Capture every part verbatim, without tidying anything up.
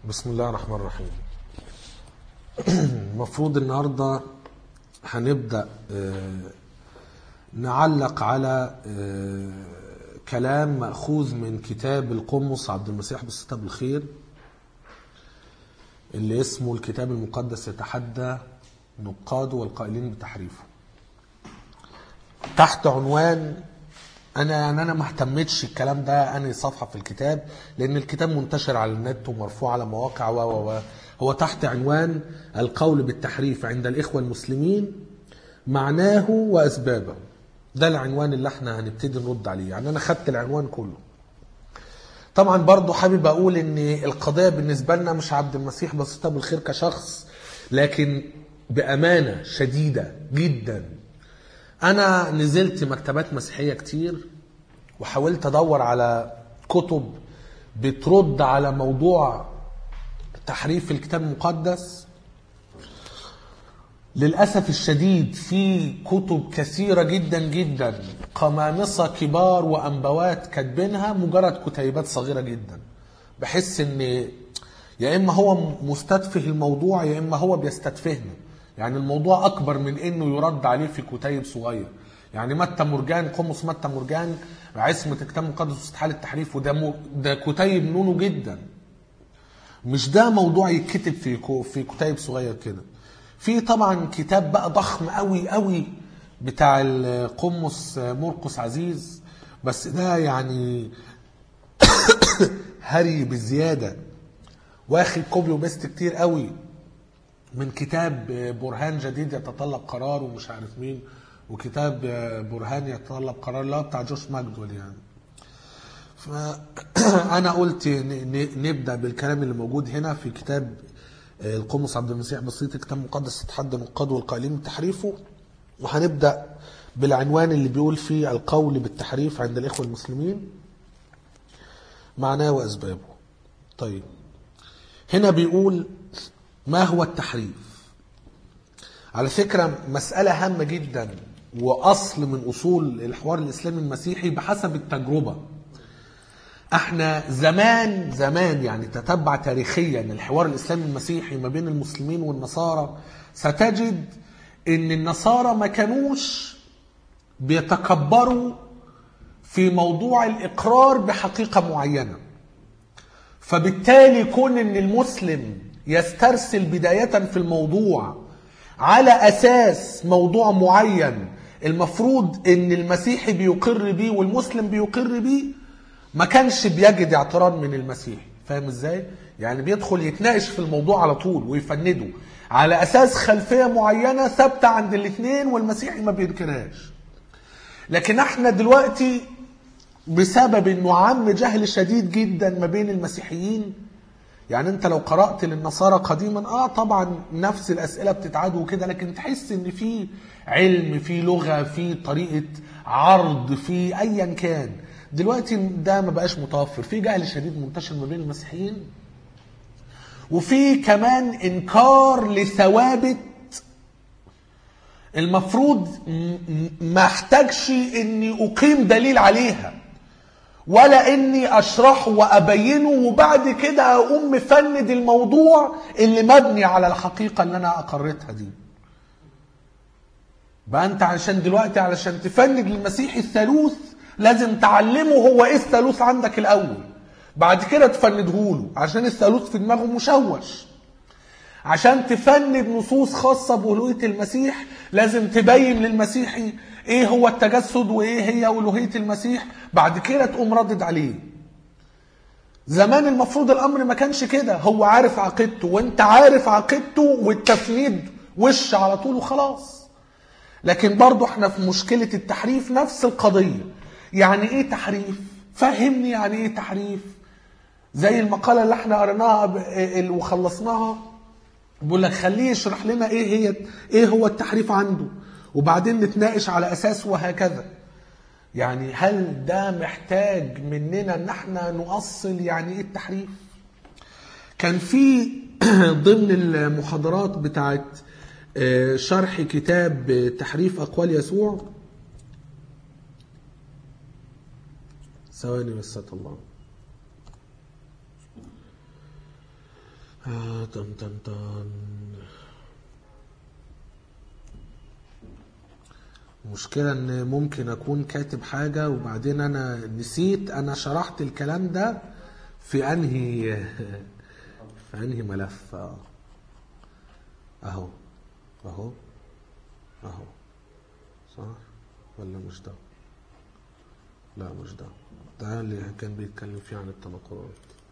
بسم الله الرحمن الرحيم. المفروض النهاردة هنبدأ نعلق على كلام مأخوذ من كتاب القمص عبد المسيح بالستة بالخير اللي اسمه الكتاب المقدس يتحدى نقاده والقائلين بتحريفه، تحت عنوان انا يعني انا ما اهتمتش الكلام ده انهي صفحه في الكتاب، لان الكتاب منتشر على النت ومرفوع على مواقع و و هو تحت عنوان القول بالتحريف عند الاخوه المسلمين، معناه واسبابه. ده العنوان اللي احنا هنبتدي نرد عليه، يعني انا خدت العنوان كله. طبعا برضو حابب اقول ان القضيه بالنسبه لنا مش عبد المسيح بالستة بالخير كشخص، لكن بامانه شديده جدا أنا نزلت مكتبات مسيحية كتير وحاولت أدور على كتب بترد على موضوع تحريف الكتاب المقدس. للأسف الشديد في كتب كثيرة جدا جدا قمامصة كبار وأنبوات كاتبينها مجرد كتيبات صغيرة جدا، بحس إن يا إما هو مستتفه الموضوع يا إما هو بيستتفهنا. يعني الموضوع أكبر من إنه يرد عليه في كتيب صغير. يعني متى مرجان قمص متى مرجان عصمة الكتاب المقدس واستحالة التحريف، وده م... ده كتيب نونو جدا، مش ده موضوع يتكتب في كو... في كتيب صغير كده. في طبعا كتاب بقى ضخم قوي قوي بتاع القمص مرقس عزيز، بس ده يعني هري بزيادة، واخد كوبي وبست كتير قوي من كتاب برهان جديد يتطلب قرار ومش عارف مين، وكتاب برهان يتطلب قرار لا بتاع جوش ماجدول. يعني فأنا قلت نبدأ بالكلام اللي موجود هنا في كتاب القمص عبد المسيح بسيط الكتاب المقدس يتحدى نقاده والقائلين بتحريفه، وهنبدأ بالعنوان اللي بيقول فيه القول بالتحريف عند الإخوة المسلمين، معناه وأسبابه. طيب هنا بيقول ما هو التحريف؟ على فكرة مسألة هامة جدا وأصل من أصول الحوار الإسلامي المسيحي بحسب التجربة. احنا زمان زمان يعني تتبع تاريخيا الحوار الإسلامي المسيحي ما بين المسلمين والنصارى، ستجد ان النصارى ما كانوش بيتكبروا في موضوع الإقرار بحقيقة معينة، فبالتالي كون ان المسلم يسترسل بداية في الموضوع على أساس موضوع معين المفروض ان المسيحي بيقر بيه والمسلم بيقر بيه، ما كانش بيجد اعتراض من المسيحي. فاهم ازاي؟ يعني بيدخل يتناقش في الموضوع على طول ويفنده على أساس خلفية معينة ثابتة عند الاثنين والمسيحي ما بينكرهاش. لكن احنا دلوقتي بسبب انه عم جهل شديد جدا ما بين المسيحيين، يعني انت لو قرأت للنصارى قديما اه طبعا نفس الاسئلة بتتعاد وكده، لكن تحس ان في علم في لغة في طريقة عرض في ايا كان. دلوقتي ده ما بقاش متوفر، في جهل شديد منتشر ما بين المسيحيين، وفي كمان انكار لثوابت المفروض ما احتاجش اني اقيم دليل عليها ولا اني اشرحه وابينه وبعد كده اقوم مفند الموضوع اللي مبني على الحقيقة اللي انا اقرتها دي. بقى انت عشان دلوقتي علشان تفند للمسيحي الثالوث لازم تعلمه هو ايه الثالوث عندك الاول، بعد كده تفندهوله عشان الثالوث في دماغه مشوش. عشان تفند نصوص خاصة بألوهية المسيح لازم تبين للمسيحي ايه هو التجسد وايه هي ألوهية المسيح، بعد كده تقوم ردد عليه. زمان المفروض الامر ما كانش كده، هو عارف عقيدته وانت عارف عقيدته والتفنيد وش على طول وخلاص. لكن برضو احنا في مشكلة التحريف نفس القضية. يعني ايه تحريف؟ فهمني يعني ايه تحريف. زي المقالة اللي احنا قريناها وخلصناها بقول لك خليه يشرح لنا ايه هي ايه هو التحريف عنده وبعدين نتناقش على اساسه وهكذا. يعني هل ده محتاج مننا ان احنا نؤصل يعني ايه التحريف؟ كان في ضمن المحاضرات بتاعت شرح كتاب تحريف اقوال يسوع، ثواني بس الله، آه تن تن تن. المشكلة ان ممكن اكون كاتب حاجة وبعدين انا نسيت انا شرحت الكلام ده في انهي في انهي ملف. اهو اهو اهو صح ولا مش ده؟ لا مش ده، ده اللي كان بيتكلم فيه عن التناقضات.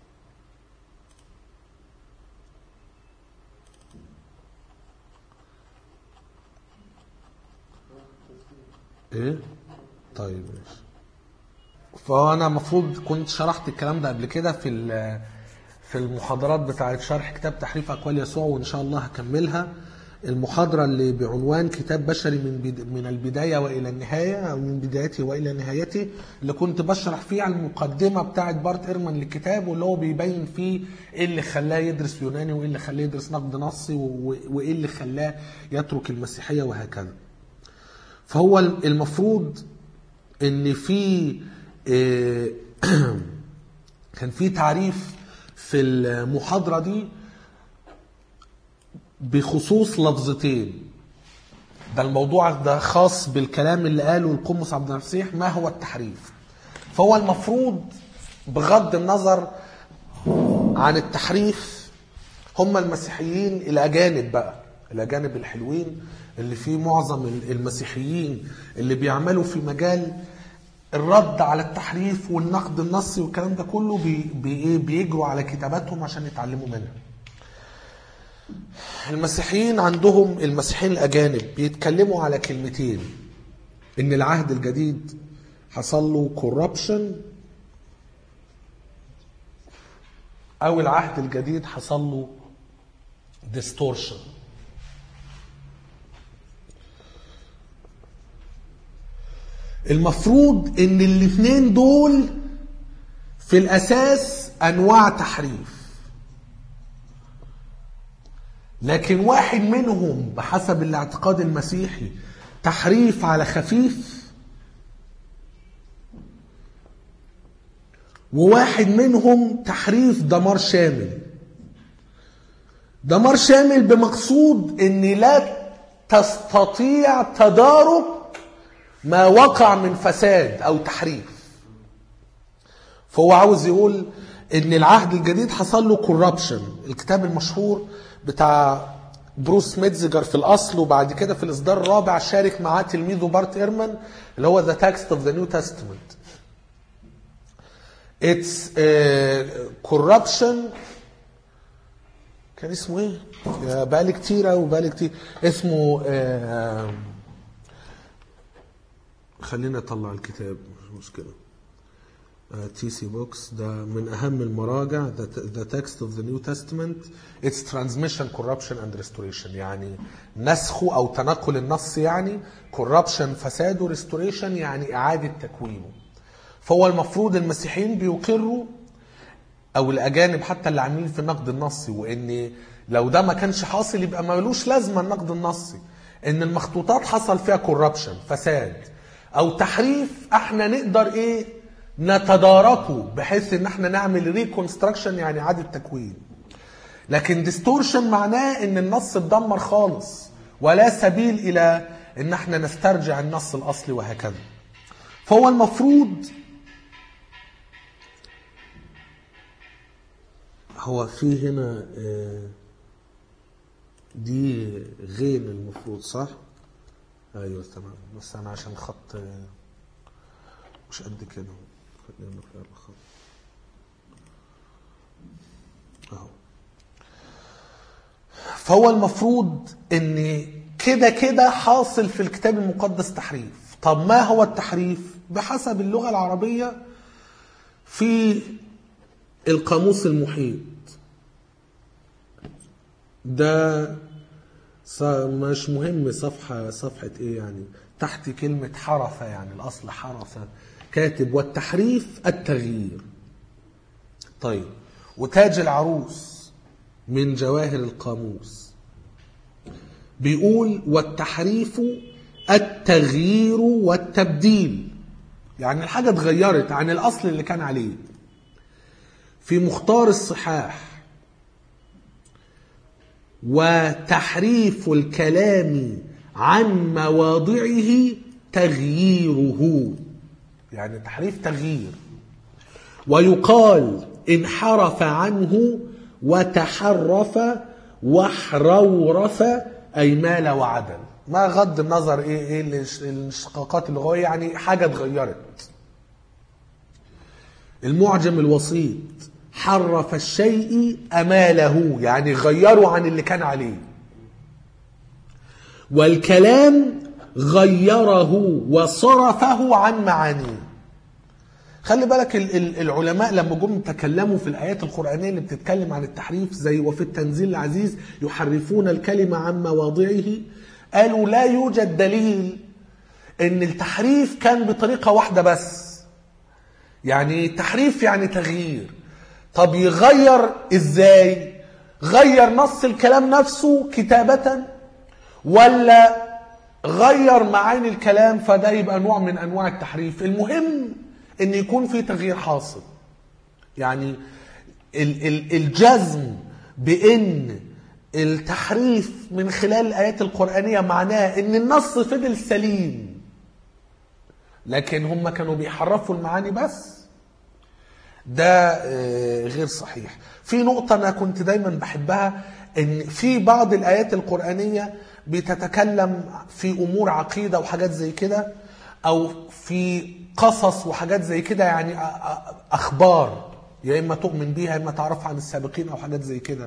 ايه طيب ماشي. فانا المفروض كنت شرحت الكلام ده قبل كده في في المحاضرات بتاعه شرح كتاب تحريف اقوال يسوع، وان شاء الله هكملها. المحاضره اللي بعنوان كتاب بشري من بد... من البدايه والى النهايه، او من بدايته والى نهايته، اللي كنت بشرح فيه على المقدمه بتاعه بارت ايرمان للكتاب، واللي هو بيبين فيه ايه اللي خلاه يدرس يوناني وايه اللي خلاه يدرس نقد نصي وايه اللي خلاه يترك المسيحيه وهكذا. فهو المفروض ان في كان في تعريف في المحاضرة دي بخصوص لفظتين. ده الموضوع ده خاص بالكلام اللي قاله القمص عبد المسيح، ما هو التحريف. فهو المفروض بغض النظر عن التحريف، هم المسيحيين الأجانب بقى، الأجانب الحلوين اللي فيه معظم المسيحيين اللي بيعملوا في مجال الرد على التحريف والنقد النصي والكلام ده كله، بي بي بيجروا على كتاباتهم عشان يتعلموا منها. المسيحيين عندهم، المسيحيين الأجانب بيتكلموا على كلمتين: إن العهد الجديد حصل له corruption، أو العهد الجديد حصل له distortion. المفروض ان الاثنين دول في الاساس انواع تحريف، لكن واحد منهم بحسب الاعتقاد المسيحي تحريف على خفيف، وواحد منهم تحريف دمار شامل. دمار شامل بمقصود ان لا تستطيع تدارك ما وقع من فساد او تحريف. فهو عاوز يقول ان العهد الجديد حصل له كوربشن. الكتاب المشهور بتاع بروس ميتزجر في الاصل، وبعد كده في الاصدار الرابع شارك معاه تلميذه بارت ايرمان، اللي هو ذا تكست اوف ذا نيو تestament. اتس كوربشن. كان اسمه ايه؟ بقالي كتير او بقالي كتير اسمه uh, خلينا اطلع الكتاب مش مشكله. تي سي بوكس ده من اهم المراجع. The text of the New Testament it's transmission corruption and restoration، يعني نسخه او تنقل النص، يعني corruption فساد، و restoration يعني اعاده تكوينه. فهو المفروض المسيحيين بيقروا، او الاجانب حتى اللي عاملين في النقد النصي، وان لو ده ما كانش حاصل يبقى ملوش لازمه النقد النصي، ان المخطوطات حصل فيها corruption فساد او تحريف، احنا نقدر ايه نتداركه بحيث ان احنا نعمل ريكونستراكشن يعني اعاده تكوين. لكن ديستورشن معناه ان النص اتدمر خالص ولا سبيل الى ان احنا نسترجع النص الاصلي وهكذا. فهو المفروض هو في هنا دي غين المفروض صح؟ ايوه تمام، بس انا عشان خط مش قد كده خلينا نغير الخط اهو. فهو المفروض ان كده كده حاصل في الكتاب المقدس تحريف. طب ما هو التحريف؟ بحسب اللغة العربية في القاموس المحيط ده مش مهم صفحة صفحة ايه يعني، تحت كلمة حرفة، يعني الاصل حرفة، كاتب والتحريف التغيير. طيب، وتاج العروس من جواهر القاموس بيقول والتحريف التغيير والتبديل، يعني الحاجة اتغيرت عن الاصل اللي كان عليه. في مختار الصحاح وتحريف الكلام عن مواضعه تغييره، يعني تحريف تغيير. ويقال انحرف عنه وتحرف وحرورف أي مال وعدل. ما غض النظر ايه ايه الاشتقاقات اللغويه، يعني حاجه اتغيرت. المعجم الوسيط حرف الشيء اماله، يعني غيروا عن اللي كان عليه. والكلام غيره وصرفه عن معانيه. خلي بالك العلماء لما جم تكلموا في الآيات القرآنية اللي بتتكلم عن التحريف، زي وفي التنزيل العزيز يحرفون الكلمة عن مواضعه، قالوا لا يوجد دليل ان التحريف كان بطريقة واحدة بس. يعني تحريف يعني تغيير. طب يغير ازاي؟ غير نص الكلام نفسه كتابة، ولا غير معاني الكلام؟ فده يبقى نوع من انواع التحريف. المهم ان يكون في تغيير حاصل. يعني الجزم بان التحريف من خلال الآيات القرآنية معناه ان النص فضل سليم لكن هم كانوا بيحرفوا المعاني بس، ده غير صحيح. في نقطة أنا كنت دايما بحبها، ان في بعض الآيات القرآنية بتتكلم في أمور عقيدة وحاجات زي كده، أو في قصص وحاجات زي كده، يعني أخبار يا إما تؤمن بيها يا إما تعرف عن السابقين أو حاجات زي كده.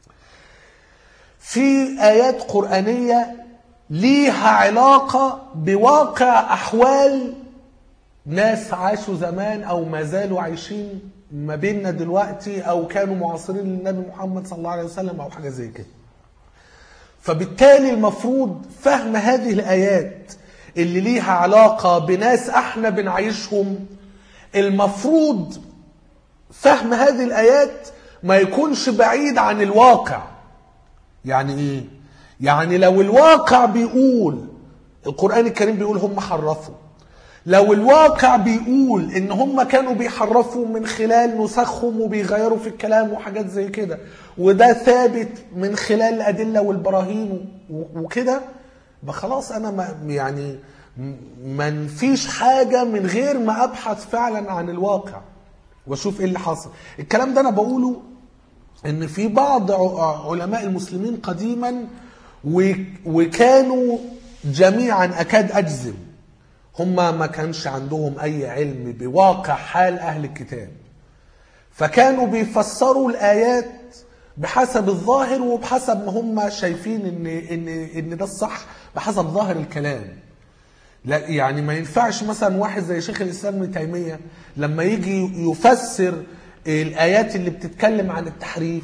في آيات قرآنية ليها علاقة بواقع أحوال ناس عاشوا زمان أو ما زالوا عايشين ما بيننا دلوقتي، أو كانوا معاصرين للنبي محمد صلى الله عليه وسلم أو حاجة زي كده. فبالتالي المفروض فهم هذه الآيات اللي ليها علاقة بناس احنا بنعيشهم، المفروض فهم هذه الآيات ما يكونش بعيد عن الواقع. يعني ايه؟ يعني لو الواقع بيقول، القرآن الكريم بيقول هم حرفوا، لو الواقع بيقول ان هم كانوا بيحرفوا من خلال نسخهم وبيغيروا في الكلام وحاجات زي كده، وده ثابت من خلال الأدلة والبراهين وكده، بخلاص انا ما يعني ما فيش حاجة من غير ما ابحث فعلا عن الواقع واشوف ايه اللي حصل. الكلام ده انا بقوله ان في بعض علماء المسلمين قديما وكانوا جميعا اكاد اجزم هم ما كانش عندهم اي علم بواقع حال اهل الكتاب، فكانوا بيفسروا الايات بحسب الظاهر وبحسب ما هم شايفين ان ان ان ده الصح بحسب ظاهر الكلام. لا يعني ما ينفعش مثلا واحد زي شيخ الاسلام ابن تيميه لما يجي يفسر الايات اللي بتتكلم عن التحريف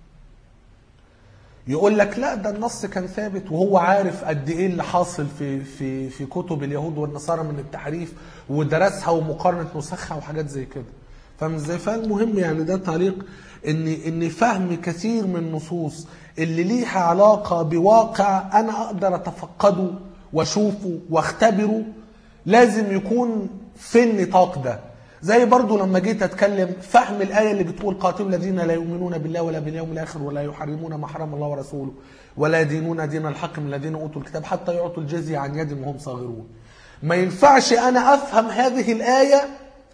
يقول لك لا ده النص كان ثابت، وهو عارف قد ايه اللي حاصل في في في كتب اليهود والنصارى من التحريف ودرسها ومقارنه نسخها وحاجات زي كده. فاهم ازاي؟ فالمهم يعني ده تعليق ان ان فهم كثير من النصوص اللي ليها علاقه بواقع انا اقدر اتفقده واشوفه واختبره لازم يكون في النطاق ده. زي برضو لما جيت اتكلم فهم الآية اللي بتقول قاتلوا الذين لا يؤمنون بالله ولا باليوم الآخر ولا يحرمون ما حرم الله ورسوله ولا يدينون دين الحق من الذين أوتوا الكتاب حتى يعطوا الجزية عن يد وهم صاغرون. ما ينفعش أنا أفهم هذه الآية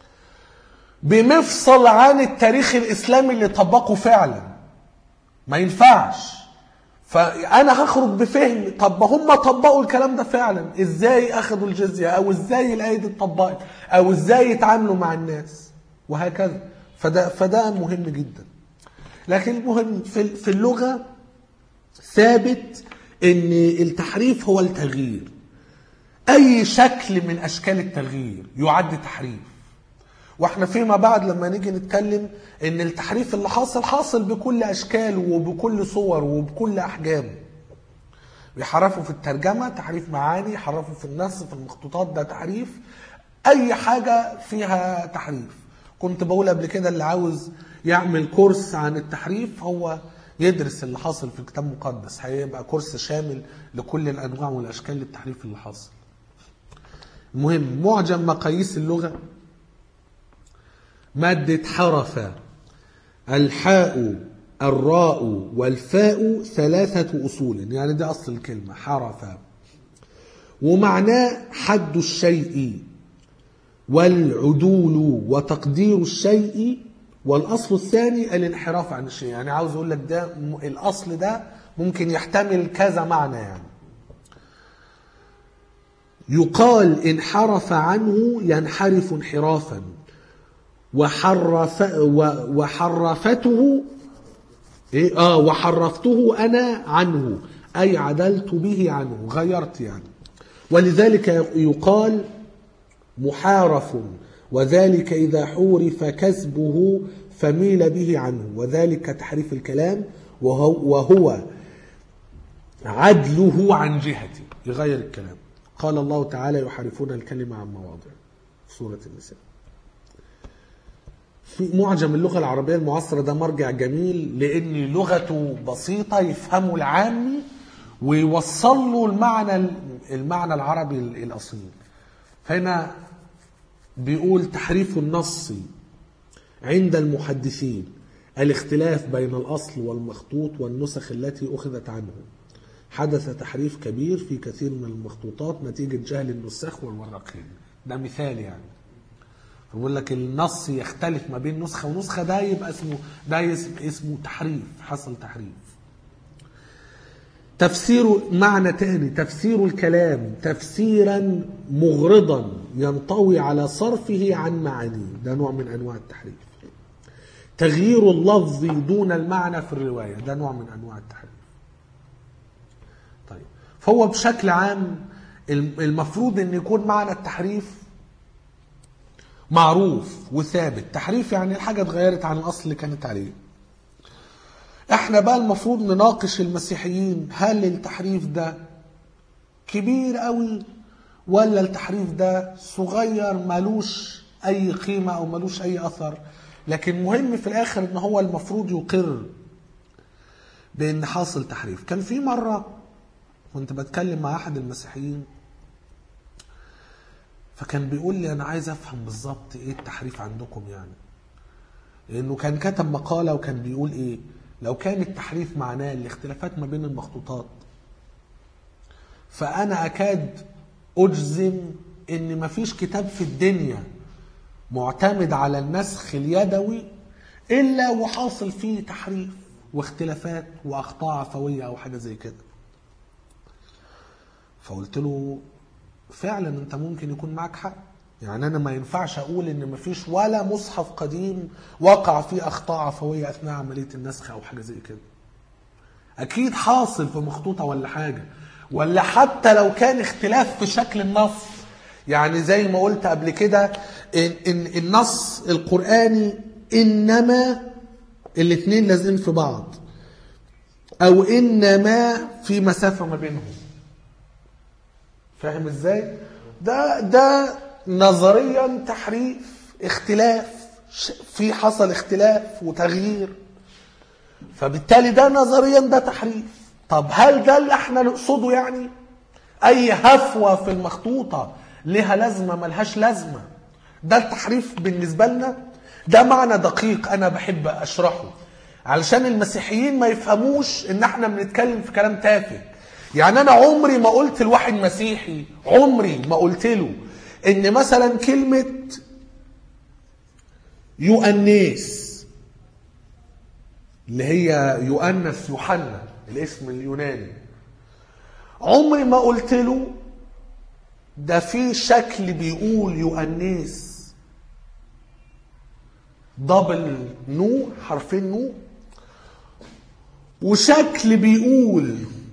بمفصل عن التاريخ الإسلامي اللي طبقه فعلا، ما ينفعش. فأنا هخرج بفهم طب هم طبقوا الكلام ده فعلا، إزاي أخذوا الجزية، أو إزاي الآية دي اتطبقت، أو إزاي يتعاملوا مع الناس وهكذا. فده, فده مهم جدا. لكن المهم في, في اللغة ثابت إن التحريف هو التغيير. أي شكل من أشكال التغيير يعد تحريف. واحنا فيما بعد لما نيجي نتكلم ان التحريف اللي حاصل حاصل بكل اشكاله وبكل صور وبكل احجامه. بيحرفوا في الترجمة تحريف معاني، يحرفوا في النص في المخطوطات ده تحريف، اي حاجة فيها تحريف. كنت بقول قبل كده اللي عاوز يعمل كورس عن التحريف هو يدرس اللي حاصل في الكتاب المقدس، هيبقى كورس شامل لكل الانواع والاشكال للتحريف اللي حاصل. المهم معجم مقاييس اللغة، مادة حرف الحاء الراء والفاء ثلاثة أصول، يعني ده أصل الكلمة حرف، ومعناه حد الشيء والعدول وتقدير الشيء، والأصل الثاني الانحراف عن الشيء. يعني عاوز أقول لك ده الأصل ده ممكن يحتمل كذا معنى. يعني يقال انحرف عنه ينحرف انحرافا، وحرف وحرفته إيه؟ آه وحرفته أنا عنه، أي عدلت به عنه، غيرت يعني. ولذلك يقال محارف، وذلك إذا حورف كسبه فميل به عنه، وذلك تحريف الكلام، وهو, وهو عدله عن جهته، يغير الكلام. قال الله تعالى يحرفون الكلمة عن مواضع، سورة النساء. في معجم اللغة العربية المعاصرة، ده مرجع جميل لأن لغته بسيطة يفهمه العامي ويوصل له المعنى المعنى العربي الأصيل. فهنا بيقول تحريف النص عند المحدثين الاختلاف بين الأصل والمخطوط والنسخ التي أخذت عنه. حدث تحريف كبير في كثير من المخطوطات نتيجة جهل النساخ والورقين. ده مثال يعني. بقول لك النص يختلف ما بين نسخة ونسخة، ده يبقى اسمه ده اسمه تحريف، حصل تحريف. تفسير معنى تاني، تفسير الكلام تفسيرا مغرضا ينطوي على صرفه عن معانيه، ده نوع من أنواع التحريف. تغيير اللفظ دون المعنى في الرواية، ده نوع من أنواع التحريف. طيب، فهو بشكل عام المفروض أن يكون معنى التحريف معروف وثابت. تحريف يعني الحاجة اتغيرت عن الأصل اللي كانت عليه. احنا بقى المفروض نناقش المسيحيين، هل التحريف ده كبير قوي ولا التحريف ده صغير ملوش اي قيمة او ملوش اي اثر. لكن مهم في الاخر ان هو المفروض يقر بان حاصل تحريف. كان في مرة كنت بتكلم مع احد المسيحيين، فكان بيقول لي انا عايز افهم بالظبط ايه التحريف عندكم، يعني لانه كان كتب مقالة وكان بيقول ايه لو كان التحريف معناه الاختلافات ما بين المخطوطات، فأنا أكاد أجزم إن مفيش كتاب في الدنيا معتمد على النسخ اليدوي إلا وحاصل فيه تحريف واختلافات وأخطاء عفوية أو حاجة زي كده. فقلت له فعلا أنت ممكن يكون معك حق، يعني أنا ما ينفعش أقول إن مفيش ولا مصحف قديم وقع فيه أخطاء عفوية أثناء عملية النسخ أو حاجة زي كده. أكيد حاصل في مخطوطة ولا حاجة، ولا حتى لو كان اختلاف في شكل النص. يعني زي ما قلت قبل كده إن, إن النص القرآني إنما الاثنين لازم في بعض، أو إنما في مسافة ما بينهم. فاهم إزاي؟ ده ده نظريا تحريف، اختلاف، في حصل اختلاف وتغيير، فبالتالي ده نظريا ده تحريف. طب هل ده اللي احنا نقصده؟ يعني اي هفوة في المخطوطة لها لازمة ملهاش لازمة، ده التحريف بالنسبة لنا؟ ده معنى دقيق انا بحب اشرحه علشان المسيحيين ما يفهموش ان احنا بنتكلم في كلام تافه. يعني انا عمري ما قلت لواحد مسيحي، عمري ما قلت له ان مثلا كلمة يؤنس اللي هي يؤنس يوحنا الاسم اليوناني، عمري ما قلت له ده في شكل بيقول يؤنس دبل نو، حرفين نو، وشكل بيقول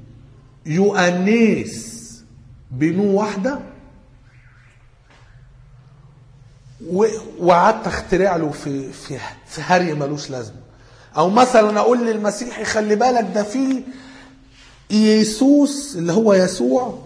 يؤنس بنو واحدة، وقعدت اخترع له في في في هري ملوش لازمه. او مثلا اقول للمسيحي خلي بالك ده في يسوس اللي هو يسوع،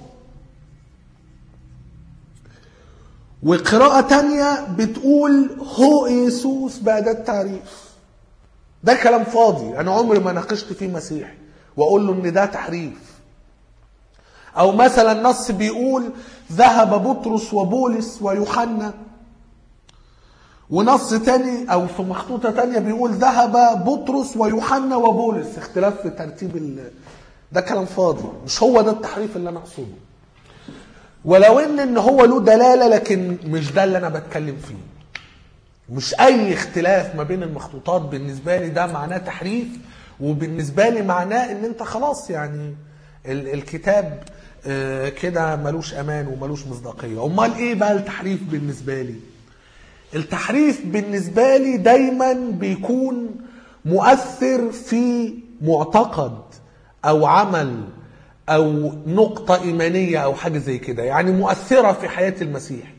وقراءة تانية بتقول هو يسوس بأداة تعريف. ده كلام فاضي، انا عمري ما ناقشت فيه مسيحي واقول له ان ده تحريف. او مثلا نص بيقول ذهب بطرس وبولس ويوحنا، ونص تاني او في مخطوطة تانية بيقول ذهب بطرس ويوحنا وبولس، اختلاف في ترتيب ال... ده كلام فاضي، مش هو ده التحريف اللي انا اقصده. ولو ان ان هو له دلالة، لكن مش ده اللي انا بتكلم فيه. مش اي اختلاف ما بين المخطوطات بالنسبة لي ده معناه تحريف، وبالنسبة لي معناه ان انت خلاص يعني ال... الكتاب آه كده ملوش امان وملوش مصداقية. امال ايه بقى التحريف بالنسبة لي؟ التحريف بالنسبة لي دايما بيكون مؤثر في معتقد او عمل او نقطة ايمانية او حاجة زي كده، يعني مؤثرة في حياة المسيح،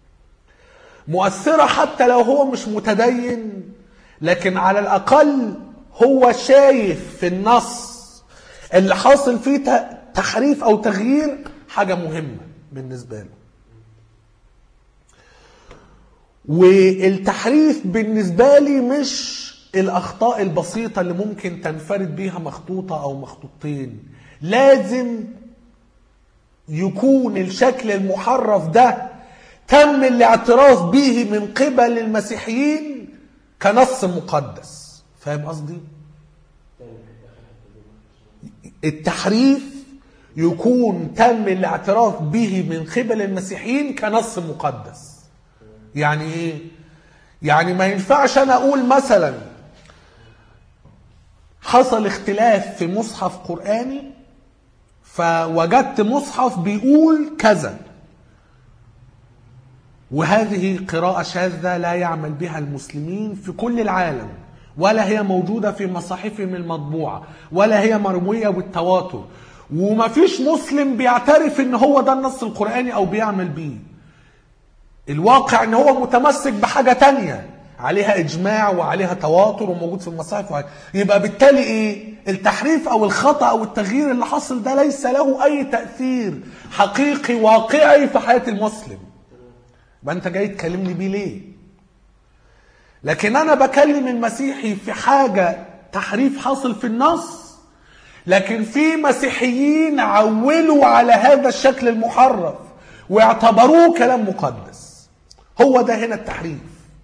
مؤثرة حتى لو هو مش متدين، لكن على الاقل هو شايف في النص اللي حاصل فيه تحريف او تغيير حاجة مهمة بالنسبة له. والتحريف بالنسبة لي مش الأخطاء البسيطة اللي ممكن تنفرد بيها مخطوطة أو مخطوطتين، لازم يكون الشكل المحرف ده تم الاعتراف به من قبل المسيحيين كنص مقدس. فاهم قصدي؟ التحريف يكون تم الاعتراف به من قبل المسيحيين كنص مقدس. يعني ايه؟ يعني ما ينفعش انا اقول مثلا حصل اختلاف في مصحف قرآني فوجدت مصحف بيقول كذا، وهذه قراءة شاذة لا يعمل بها المسلمين في كل العالم، ولا هي موجودة في مصاحفهم المطبوعة، ولا هي مروية بالتواتر، وما فيش مسلم بيعترف ان هو ده النص القرآني او بيعمل بيه. الواقع ان هو متمسك بحاجة تانية عليها اجماع وعليها تواتر وموجود في المصاحف. يبقى بالتالي ايه؟ التحريف او الخطأ او التغيير اللي حصل ده ليس له اي تأثير حقيقي واقعي في حياة المسلم. ما انت جاي تكلمني بيه ليه؟ لكن انا بكلم المسيحي في حاجة تحريف حاصل في النص، لكن في مسيحيين عولوا على هذا الشكل المحرف واعتبروه كلام مقدس. هو ده هنا التحريف.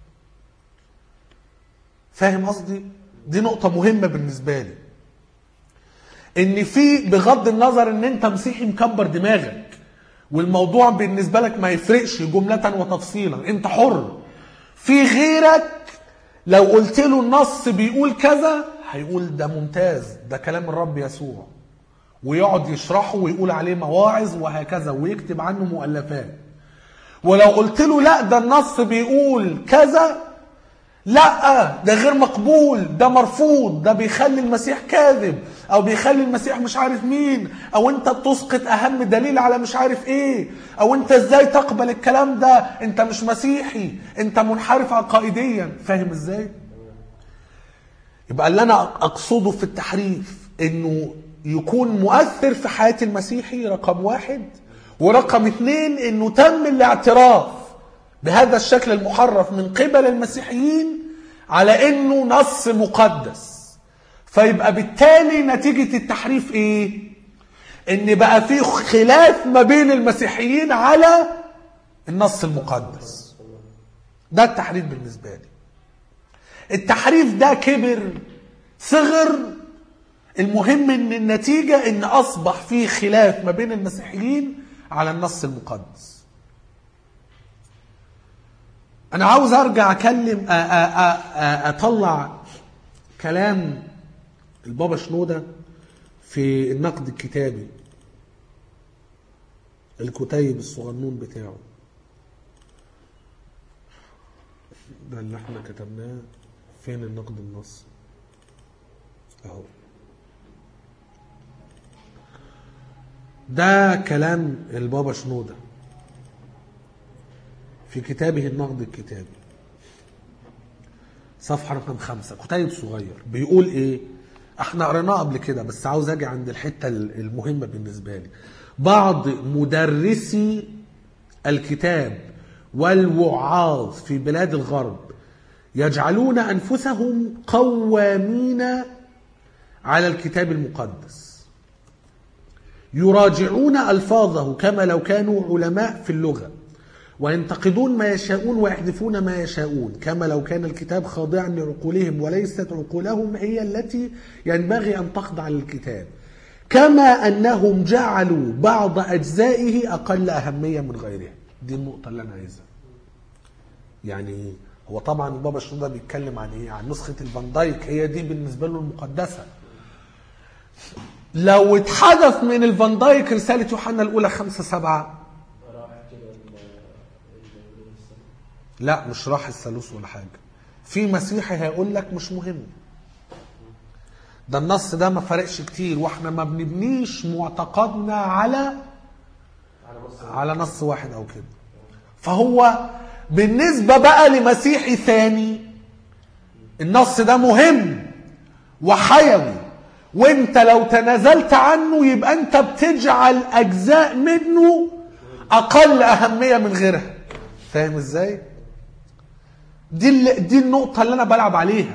فاهم قصدي؟ دي نقطة مهمة بالنسبة لي، ان في بغض النظر ان انت مسيحي مكبر دماغك والموضوع بالنسبة لك ما يفرقش جملة وتفصيلا، انت حر. في غيرك لو قلت له النص بيقول كذا هيقول ده ممتاز، ده كلام الرب يسوع، ويقعد يشرحه ويقول عليه مواعظ وهكذا ويكتب عنه مؤلفات. ولو قلت له لا ده النص بيقول كذا، لا ده غير مقبول، ده مرفوض، ده بيخلي المسيح كاذب، او بيخلي المسيح مش عارف مين، او انت بتسقط اهم دليل على مش عارف ايه، او انت ازاي تقبل الكلام ده، انت مش مسيحي، انت منحرف عقائديا. فاهم ازاي؟ يبقى اللي انا اقصده في التحريف انه يكون مؤثر في حياة المسيحي رقم واحد، ورقم اثنين انه تم الاعتراف بهذا الشكل المحرف من قبل المسيحيين على انه نص مقدس. فيبقى بالتالي نتيجة التحريف ايه؟ ان بقى في خلاف ما بين المسيحيين على النص المقدس. ده التحريف بالنسبة لي. التحريف ده كبر صغر، المهم ان النتيجة ان اصبح في خلاف ما بين المسيحيين على النص المقدس. انا عاوز ارجع اكلم اطلع كلام البابا شنودة في النقد الكتابي، الكتيب الصغنون بتاعه ده اللي احنا كتبناه. فين النقد النص اهو؟ ده كلام البابا شنودة في كتابه النقد الكتابي، صفحة رقم خمسة، كتيب صغير. بيقول ايه؟ احنا قريناه قبل كده بس عاوز اجي عند الحتة المهمة بالنسبة لي. بعض مدرسي الكتاب والوعاظ في بلاد الغرب يجعلون أنفسهم قوامين على الكتاب المقدس، يراجعون ألفاظه كما لو كانوا علماء في اللغة، وينتقدون ما يشاءون ويحذفون ما يشاءون، كما لو كان الكتاب خاضعا لعقولهم وليست عقولهم هي التي ينبغي أن تخضع للكتاب، كما أنهم جعلوا بعض أجزائه أقل أهمية من غيرها. دي النقطة اللي أنا عايزها. يعني هو طبعا بابا شنودة بيتكلم عن إيه؟ عن نسخة الفان دايك، هي دي بالنسبة له المقدسة. لو اتحدث من الفان دايك رسالة يوحنا الأولى خمسة سبعة، لا مش راح الثالوث ولا حاجة. في مسيحي هيقول لك مش مهم، ده النص ده ما فرقش كتير، واحنا ما بنبنيش معتقدنا على على نص واحد او كده. فهو بالنسبة بقى لمسيحي ثاني النص ده مهم وحيوي، وانت لو تنازلت عنه يبقى انت بتجعل اجزاء منه اقل اهمية من غيرها. فاهم ازاي؟ دي دي النقطة اللي انا بلعب عليها،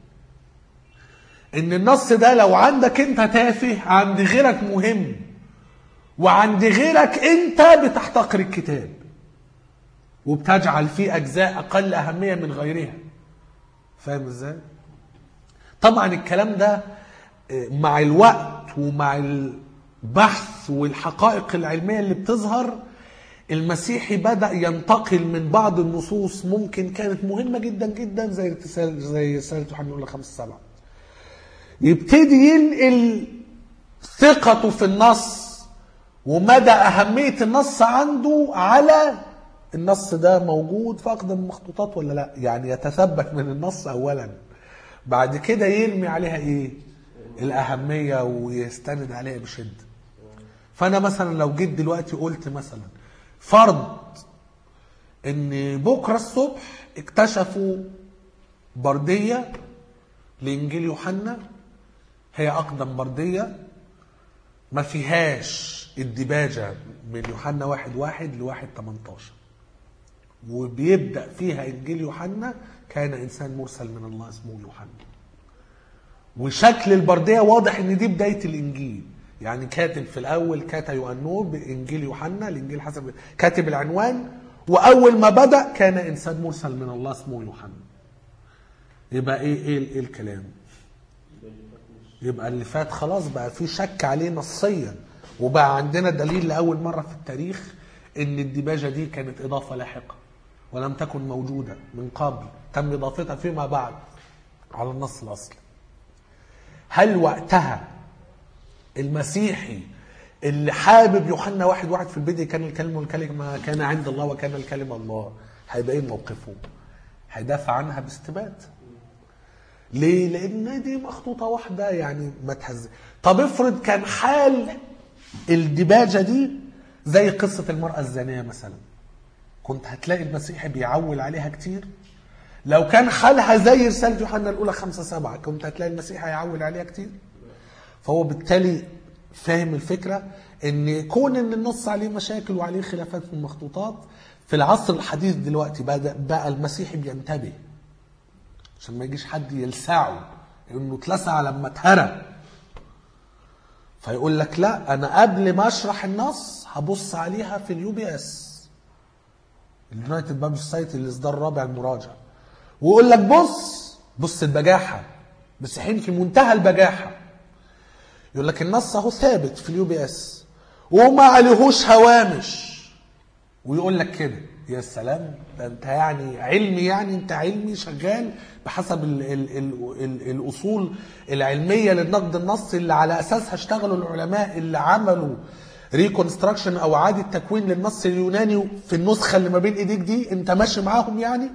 ان النص ده لو عندك انت تافه عند غيرك مهم، وعند غيرك انت بتحتقر الكتاب وبتجعل فيه اجزاء اقل اهمية من غيرها. فاهم ازاي؟ طبعا الكلام ده مع الوقت ومع البحث والحقائق العلمية اللي بتظهر، المسيحي بدأ ينتقل من بعض النصوص ممكن كانت مهمة جدا جدا زي رسالة زي رسالة يوحنا الأولى خمسة سبعة، يبتدي ينقل ثقته في النص ومدى أهمية النص عنده على النص ده موجود في أقدم المخطوطات ولا لا. يعني يتثبت من النص أولا، بعد كده يرمي عليها إيه الأهمية ويستند عليها بشدة. فأنا مثلا لو جيت دلوقتي قلت مثلا فرض ان بكرة الصبح اكتشفوا بردية لإنجيل يوحنا هي أقدم بردية ما فيهاش الدباجة من يوحنا واحد واحد لواحد تمنتاشر، وبيبدأ فيها إنجيل يوحنا كان إنسان مرسل من الله اسمه يوحنا، وشكل البردية واضح ان دي بداية الإنجيل. يعني كاتب في الأول كاتا يوأنو بإنجيل يوحنا، الإنجيل حسب كاتب العنوان، وأول ما بدأ كان إنسان مرسل من الله اسمه يوحنا. يبقى إيه إيه, إيه الكلام؟ يبقى اللي فات خلاص بقى في شك عليه نصيا، وبقى عندنا دليل لأول مرة في التاريخ إن الديباجة دي كانت إضافة لاحقة ولم تكن موجودة من قبل، تم إضافتها فيما بعد على النص الأصلي. هل وقتها المسيحي اللي حابب يوحنا واحد واحد في البدء كان الكلمة والكلمة كان عند الله وكان الكلمة الله، هيبقى ايه موقفه؟ هيدافع عنها باستبات. ليه؟ لان دي مخطوطة واحدة يعني ما تهز. طب افرض كان حال الدباجة دي زي قصة المرأة الزانية مثلا، كنت هتلاقي المسيحي بيعول عليها كتير. لو كان حالها زي رسالة يوحنا الأولى خمسة سبعة كنت هتلاقي المسيحي يعول عليها كتير. فهو بالتالي فاهم الفكرة ان كون ان النص عليه مشاكل وعليه خلافات في المخطوطات في العصر الحديث دلوقتي بقى المسيحي بينتبه عشان ما يجيش حد يلسعه انه اتلسع لما اتهرى، فيقول لك لا انا قبل ما اشرح النص هبص عليها في اليو بي اس اليونايتد بابل سوسايتي الاصدار الرابع المراجع، ويقول لك بص بص البجاحة، مسيحيين في منتهى البجاحة، يقول لك النص اهو ثابت في اليو بي اس وما عليهوش هوامش، ويقول لك كده. يا سلام، ده انت يعني علمي، يعني انت علمي شغال بحسب ال ال ال ال الاصول العلميه للنقد النصي اللي على اساسها اشتغلوا العلماء اللي عملوا ريكونستراكشن او اعاده تكوين للنص اليوناني في النسخه اللي ما بين ايديك دي، انت ماشي معاهم يعني.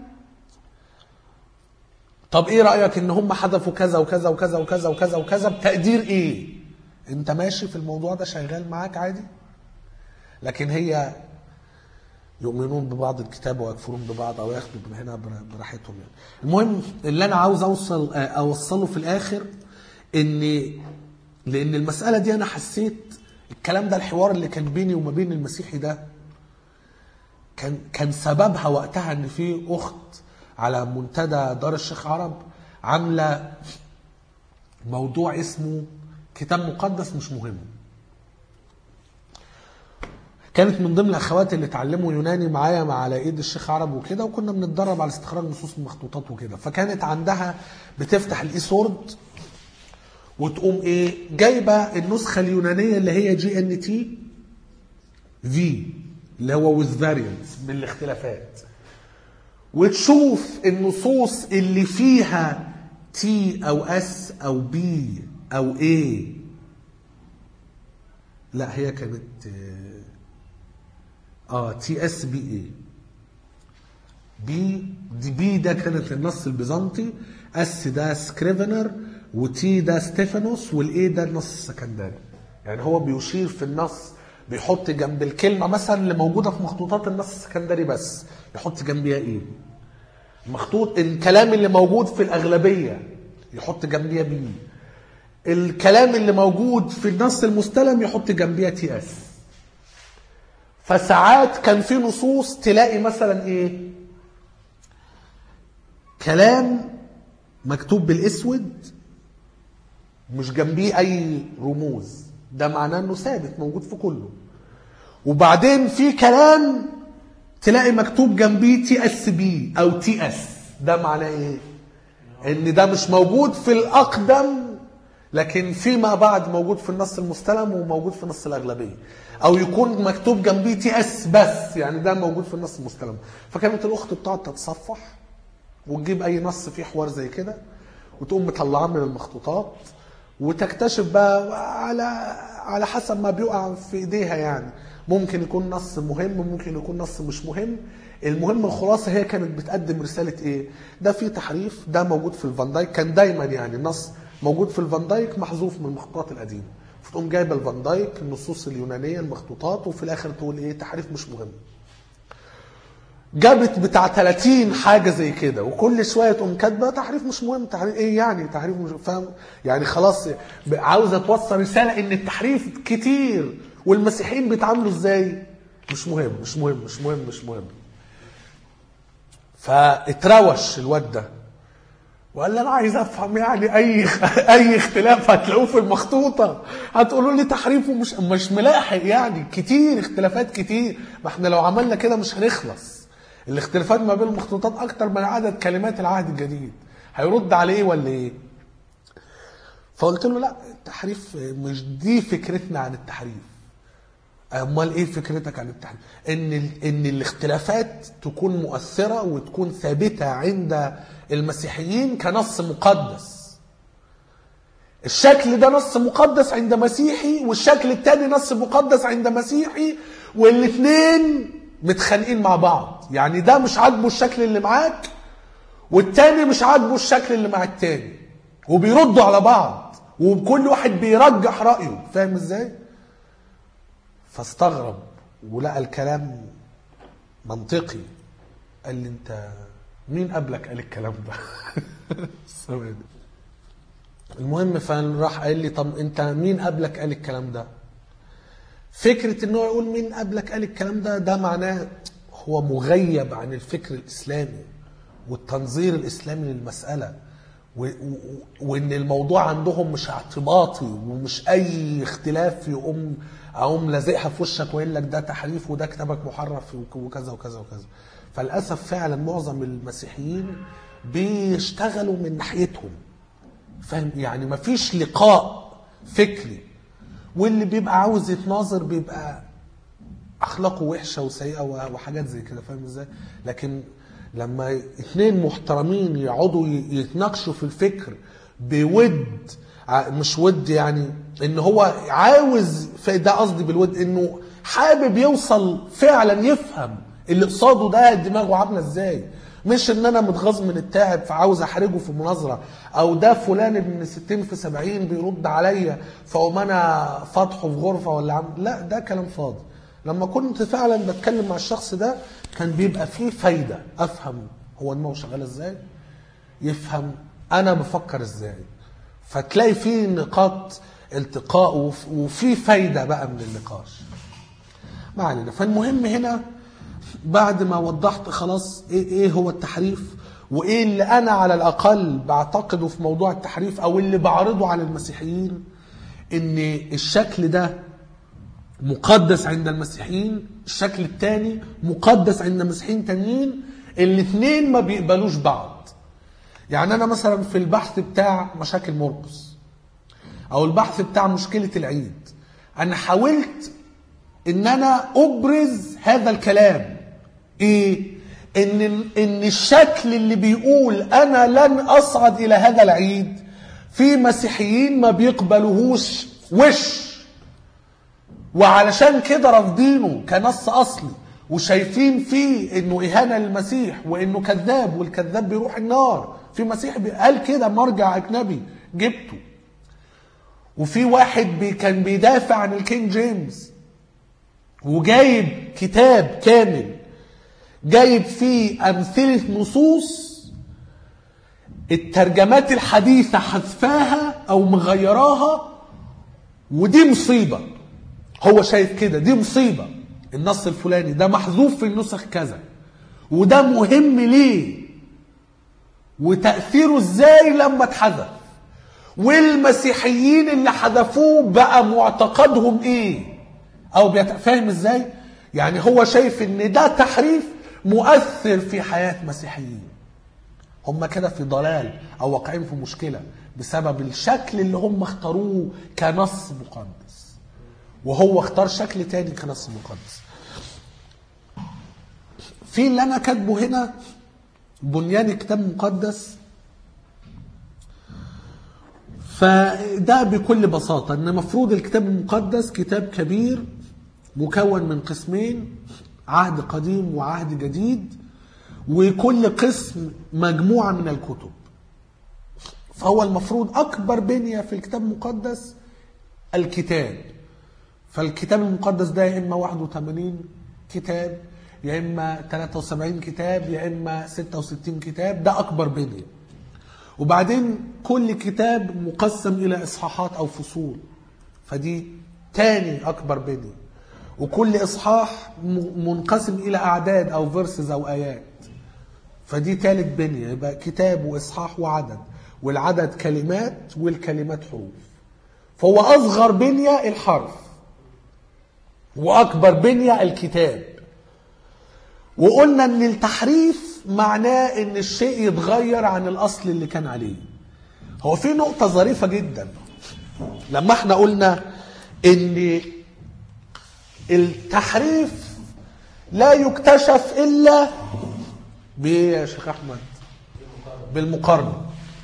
طب ايه رايك ان هم حذفوا كذا وكذا وكذا وكذا وكذا وكذا بتقدير ايه؟ انت ماشي في الموضوع ده شغال معاك عادي. لكن هي يؤمنون ببعض الكتاب ويكفرون ببعض او ياخدوا من هنا براحتهم يعني. المهم اللي انا عاوز اوصل اوصله في الاخر ان لان المساله دي انا حسيت الكلام ده، الحوار اللي كان بيني وما بين المسيحي ده كان كان سببها وقتها ان في اخت على منتدى دار الشيخ عرب عامله موضوع اسمه كتاب مقدس مش مهم. كانت من ضمن الاخوات اللي اتعلموا يوناني معايا مع على ايد الشيخ عرب وكده، وكنا بنتدرب على استخراج نصوص من مخطوطات وكده. فكانت عندها بتفتح الاي سورد وتقوم ايه جايبه النسخه اليونانيه اللي هي جي ان تي في اللي هو وذ فاريانتس من الاختلافات، وتشوف النصوص اللي فيها تي او اس او بي او ايه. لا هي كانت اه تي اس بي اي بي دي بي ده كانت النص البيزنطي، اس ده سكريفنر، وتي ده ستيفانوس، والاي ده النص السكندري. يعني هو بيشير في النص، بيحط جنب الكلمه مثلا اللي موجوده في مخطوطات النص السكندري بس يحط جنبيها ايه، مخطوط الكلام اللي موجود في الاغلبيه يحط جنبيها بي، الكلام اللي موجود في النص المستلم يحط جنبيها تي اس. فساعات كان في نصوص تلاقي مثلا ايه كلام مكتوب بالاسود مش جنبيه اي رموز، ده معناه انه ثابت موجود في كله. وبعدين في كلام تلاقي مكتوب جنبيه تي اس بي او تي اس، ده معناه ايه ان ده مش موجود في الاقدم لكن فيما بعد موجود في النص المستلم وموجود في نص الاغلبيه، او يكون مكتوب جنبيه تي اس بس يعني ده موجود في النص المستلم. فكانت الاخت بتقعد تتصفح وتجيب اي نص فيه حوار زي كده وتقوم مطلعاه من المخطوطات وتكتشف بقى على على حسب ما بيقع في ايديها. يعني ممكن يكون نص مهم، ممكن يكون نص مش مهم. المهم الخلاصه هي كانت بتقدم رساله ايه، ده في تحريف، ده موجود في الفان دايك. كان دايما يعني النص موجود في الفان دايك محذوف من المخطوطات القديمه، فتقوم جايبه الفان دايك النصوص اليونانيه المخطوطات وفي الاخر تقول ايه تحريف مش مهم. جابت بتاع ثلاثين حاجه زي كده وكل شويه تقوم كاتبه تحريف مش مهم. تحريف ايه يعني تحريف مش فاهم يعني خلاص عاوزه توصل رساله ان التحريف كتير والمسيحيين بيتعاملوا ازاي مش مهم مش مهم مش مهم مش مهم. فاتروش الواد ده وقال لي انا عايز افهم يعني اي اي اختلاف هتلاقوه في المخطوطه هتقولوا لي تحريف ومش مش ملاحق، يعني كتير اختلافات كتير. ما احنا لو عملنا كده مش هنخلص. الاختلافات ما بين المخطوطات اكتر من عدد كلمات العهد الجديد، هيرد عليه ولا ايه؟ فقلت له لا التحريف مش دي فكرتنا عن التحريف. امال ايه فكرتك عن التحريف؟ ان ان الاختلافات تكون مؤثره وتكون ثابته عند المسيحيين كنص مقدس. الشكل ده نص مقدس عند مسيحي والشكل التاني نص مقدس عند مسيحي، والاثنين متخانقين مع بعض. يعني ده مش عاجبه الشكل اللي معاك والتاني مش عاجبه الشكل اللي مع التاني، وبيردوا على بعض وكل واحد بيرجح رأيه. فاهم ازاي؟ فاستغرب ولقى الكلام منطقي. قال لي انت مين قبلك قال الكلام ده؟ المهم فراح قال لي طب انت مين قبلك قال الكلام ده؟ فكرة انه يقول مين قبلك قال الكلام ده ده معناه هو مغيب عن الفكر الاسلامي والتنظير الاسلامي للمسألة، وان الموضوع عندهم مش اعتباطي ومش اي اختلاف يقوم اقوم لازقها في وشك ويقول لك ده تحريف وده كتابك محرف وكذا وكذا وكذا. فللاسف فعلا معظم المسيحيين بيشتغلوا من ناحيتهم، فاهم يعني مفيش لقاء فكري، واللي بيبقى عاوز يتناظر بيبقى اخلاقه وحشه وسيئه وحاجات زي كده. فاهم ازاي؟ لكن لما اثنين محترمين يقعدوا يتناقشوا في الفكر بود، مش ود يعني ان هو عاوز، ده قصدي بالود انه حابب يوصل فعلا يفهم اللي قصاده ده دماغه عامله ازاي، مش ان انا متغاظ من التاعب فعاوز احرجه في مناظره، او ده فلان ابن ستين في سبعين بيرد عليا فاقوم انا فاتحه في غرفه ولا عم. لا ده كلام فاضي. لما كنت فعلا بتكلم مع الشخص ده كان بيبقى فيه فايده، افهم هو دماغه شغاله ازاي، يفهم انا بفكر ازاي، فتلاقي فيه نقاط التقاء وفي فايده بقى من النقاش. ما علينا. فالمهم هنا بعد ما وضحت خلاص ايه ايه هو التحريف وايه اللي انا على الاقل بعتقده في موضوع التحريف او اللي بعرضه على المسيحيين، ان الشكل ده مقدس عند المسيحيين، الشكل الثاني مقدس عند مسيحيين تانيين. الاثنين ما بيقبلوش بعض. يعني انا مثلا في البحث بتاع مشاكل مرقس او البحث بتاع مشكلة العيد، انا حاولت ان انا ابرز هذا الكلام، ايه؟ ان ان الشكل اللي بيقول انا لن اصعد الى هذا العيد، في مسيحيين ما بيقبلوهوش وش، وعلشان كده رافضينه كنص اصلي وشايفين فيه انه اهانه للمسيح وانه كذاب، والكذاب بيروح النار. في مسيح قال كده، مرجع اجنبي جبته. وفي واحد بي كان بيدافع عن الكينج جيمس وجايب كتاب كامل جايب فيه امثله نصوص الترجمات الحديثه حذفاها او مغيراها، ودي مصيبه. هو شايف كده دي مصيبه، النص الفلاني ده محذوف في النسخ كذا، وده مهم ليه وتأثيره ازاي لما اتحذف، والمسيحيين اللي حذفوه بقى معتقدهم ايه، او فاهم ازاي؟ يعني هو شايف ان ده تحريف مؤثر في حياة مسيحيين. هم كده في ضلال او واقعين في مشكلة بسبب الشكل اللي هم اختاروه كنص مقدس، وهو اختار شكل تاني كنص مقدس. في اللي انا كاتبه هنا بنيان كتاب مقدس، فده بكل بساطة ان مفروض الكتاب المقدس كتاب كبير مكون من قسمين، عهد قديم وعهد جديد، وكل قسم مجموعة من الكتب. فهو المفروض اكبر بنية في الكتاب المقدس الكتاب. فالكتاب المقدس ده يا اما واحد وثمانين كتاب، يا اما ثلاثة وسبعين كتاب، يا اما ستة وستين كتاب. ده اكبر بنية. وبعدين كل كتاب مقسم الى اصحاحات او فصول، فدي تاني اكبر بنية. وكل اصحاح منقسم الى اعداد او فيرسز او ايات، فدي ثالث بنية. يبقى كتاب واصحاح وعدد، والعدد كلمات والكلمات حروف. فهو اصغر بنية الحرف، واكبر بنية الكتاب. وقلنا ان التحريف معناه ان الشيء يتغير عن الاصل اللي كان عليه. هو في نقطة ظريفة جدا لما احنا قلنا ان التحريف لا يكتشف الا بايه يا شيخ احمد؟ بالمقارنة.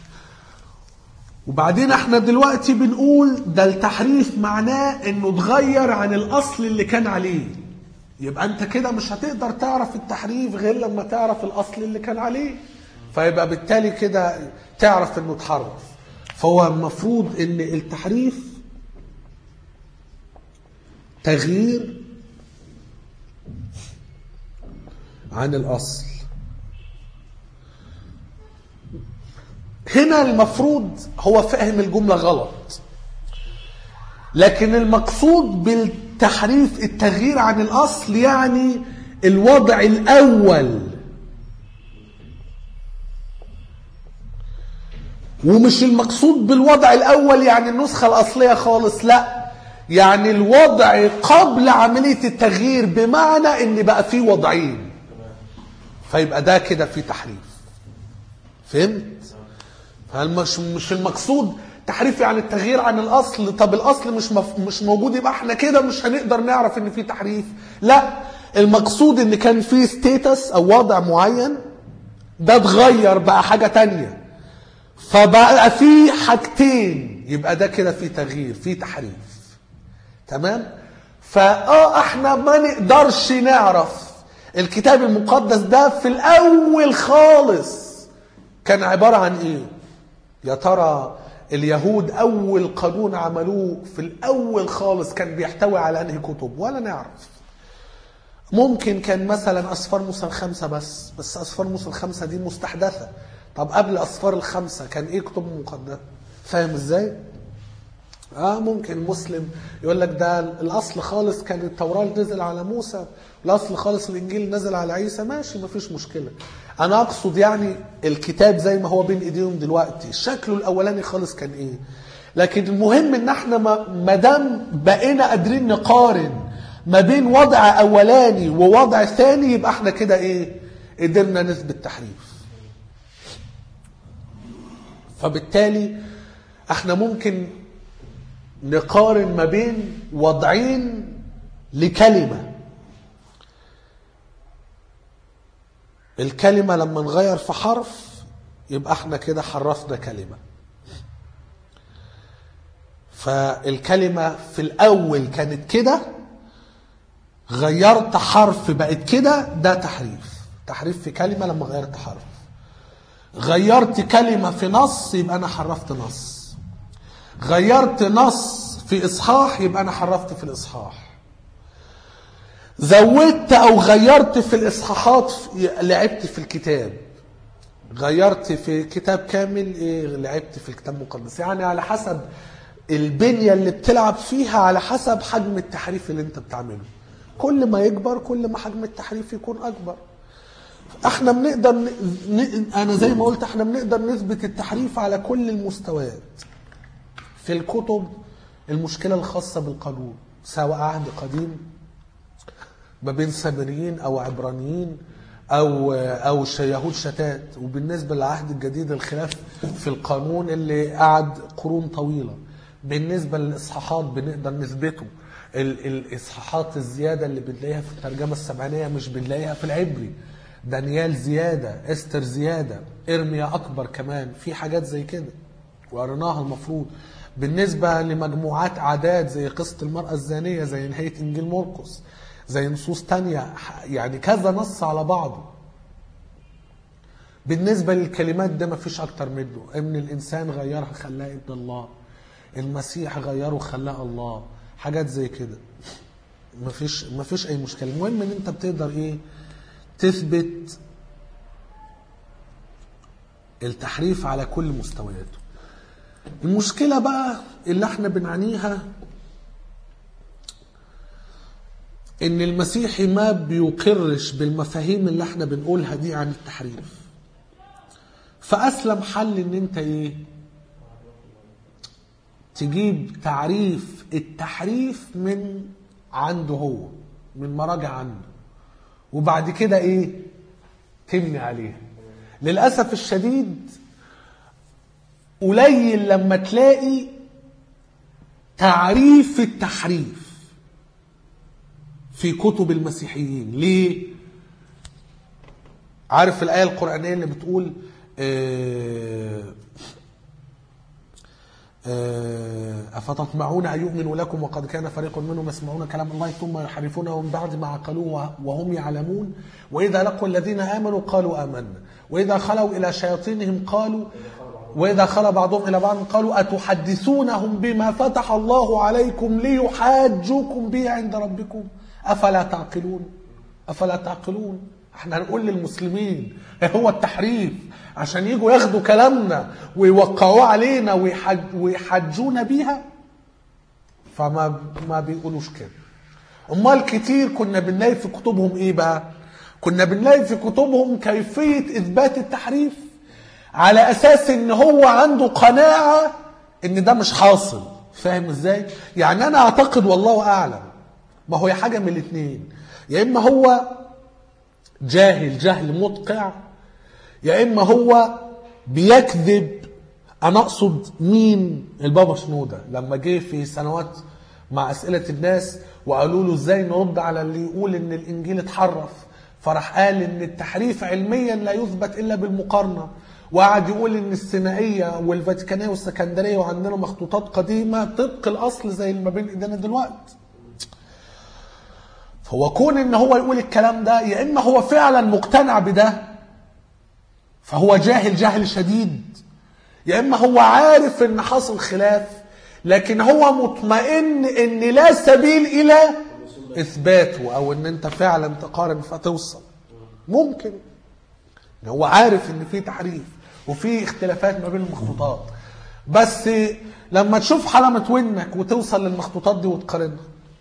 وبعدين احنا دلوقتي بنقول ده التحريف معناه انه اتغير عن الاصل اللي كان عليه. يبقى انت كده مش هتقدر تعرف التحريف غير لما تعرف الاصل اللي كان عليه، فيبقى بالتالي كده تعرف انه اتحرف. فهو المفروض ان التحريف تغيير عن الاصل. هنا المفروض هو فاهم الجملة غلط، لكن المقصود بالتحريف التغيير عن الأصل يعني الوضع الأول، ومش المقصود بالوضع الأول يعني النسخة الأصلية خالص، لا، يعني الوضع قبل عملية التغيير، بمعنى ان بقى فيه وضعين، فيبقى ده كده فيه تحريف. فهمت؟ فمش مش المقصود تحريف يعني التغيير عن الاصل. طب الاصل مش مف... مش موجود، يبقى احنا كده مش هنقدر نعرف ان في تحريف. لا، المقصود ان كان في ستيتس او وضع معين، ده اتغير بقى حاجة تانية، فبقى في حاجتين، يبقى ده كده في تغيير، في تحريف. تمام؟ فاه احنا ما نقدرش نعرف الكتاب المقدس ده في الاول خالص كان عبارة عن ايه. يا ترى اليهود اول قانون عملوه في الاول خالص كان بيحتوي على انهي كتب؟ ولا نعرف. ممكن كان مثلا اسفار موسى الخمسة بس بس اسفار موسى الخمسة دي مستحدثة. طب قبل اسفار الخمسة كان ايه كتب مقدسة؟ فاهم ازاي؟ اه ممكن مسلم يقول لك ده الاصل خالص كان التوراة نزل على موسى، الاصل خالص الانجيل نزل على عيسى. ماشي، مفيش مشكلة. انا اقصد يعني الكتاب زي ما هو بين ايديهم دلوقتي، شكله الاولاني خالص كان ايه. لكن المهم ان احنا ما دام بقينا قادرين نقارن ما بين وضع اولاني ووضع ثاني، يبقى احنا كده ايه؟ قدرنا نثبت تحريف. فبالتالي احنا ممكن نقارن ما بين وضعين لكلمة. الكلمة لما نغير في حرف يبقى احنا كده حرفنا كلمة. فالكلمة في الأول كانت كده، غيرت حرف بقت كده، ده تحريف. تحريف في كلمة لما غيرت حرف. غيرت كلمة في نص يبقى أنا حرفت نص. غيرت نص في إصحاح يبقى أنا حرفت في الإصحاح. زودت أو غيرت في الإصحاحات لعبت في الكتاب. غيرت في كتاب كامل إيه؟ لعبت في الكتاب المقدس. يعني على حسب البنية اللي بتلعب فيها، على حسب حجم التحريف اللي انت بتعمله. كل ما يكبر كل ما حجم التحريف يكون أكبر. احنا بنقدر ن... ن... انا زي ما قلت احنا بنقدر نثبت التحريف على كل المستويات. في الكتب المشكلة الخاصة بالقانون، سواء عهد قديم ما بين سامريين او عبرانيين او او يهود شتات، وبالنسبة للعهد الجديد الخلاف في القانون اللي قعد قرون طويلة. بالنسبة للإصحاحات بنقدر نثبته. الإصحاحات الزيادة اللي بنلاقيها في الترجمة السبعينية مش بنلاقيها في العبري. دانيال زيادة، استر زيادة، ارميا أكبر كمان، في حاجات زي كده وقرناها المفروض. بالنسبة لمجموعات عادات زي قصة المرأة الزانية، زي نهاية إنجيل مرقس، زي نصوص تانية، يعني كذا نص على بعضه. بالنسبة للكلمات ده مفيش أكتر منه. ابن الإنسان غيرها خلاها ابن الله، المسيح غيره خلاه الله، حاجات زي كده. مفيش مفيش أي مشكلة. المهم إن أنت بتقدر إيه؟ تثبت التحريف على كل مستوياته. المشكلة بقى اللي احنا بنعانيها ان المسيحي ما بيقرش بالمفاهيم اللي احنا بنقولها دي عن التحريف. فأسلم حل ان انت ايه؟ تجيب تعريف التحريف من عنده هو، من مراجع عنده، وبعد كده ايه؟ تبني عليها. للأسف الشديد قليل لما تلاقي تعريف التحريف في كتب المسيحيين. ليه؟ عارف الآية القرآنية اللي بتقول آه أفتطمعون أن يؤمنوا لكم وقد كان فريق منهم يسمعون كلام الله ثم يحرفونه من بعد ما عقلوه وهم يعلمون وإذا لقوا الذين آمنوا قالوا آمنا وإذا خلوا إلى شياطينهم قالوا وإذا خلى بعضهم إلى بعض قالوا أتحدثونهم بما فتح الله عليكم ليحاجوكم به عند ربكم أفلا تعقلون أفلا تعقلون. احنا هنقول للمسلمين هو التحريف عشان يجوا ياخدوا كلامنا ويوقعوا علينا ويحج ويحجونا بيها؟ فما ما بيقولوش كده. امال كتير كنا بنلاقي في كتبهم ايه بقى؟ كنا بنلاقي في كتبهم كيفية اثبات التحريف على اساس ان هو عنده قناعة ان ده مش حاصل. فاهم ازاي؟ يعني انا اعتقد والله اعلم، ما هو يا حاجة من الاثنين، يا اما هو جاهل جهل مدقع، يا اما هو بيكذب. انا اقصد مين؟ البابا شنودة لما جه في سنوات مع اسئلة الناس وقالوا له ازاي نرد على اللي يقول ان الانجيل اتحرف، فراح قال ان التحريف علميا لا يثبت الا بالمقارنة، وقعد يقول ان السينائية والفاتيكانية والسكندرية وعندنا مخطوطات قديمة طبق الاصل زي اللي ما بين ايدينا دلوقتي. فهو كون ان هو يقول الكلام ده، يا اما هو فعلا مقتنع بده فهو جاهل جهل شديد، يا اما هو عارف ان حصل خلاف لكن هو مطمئن ان لا سبيل الى اثباته، او ان انت فعلا تقارن فتوصل. ممكن هو عارف ان في تحريف وفي اختلافات ما بين المخطوطات، بس لما تشوف حلمة ودنك وتوصل للمخطوطات دي وتقارنها.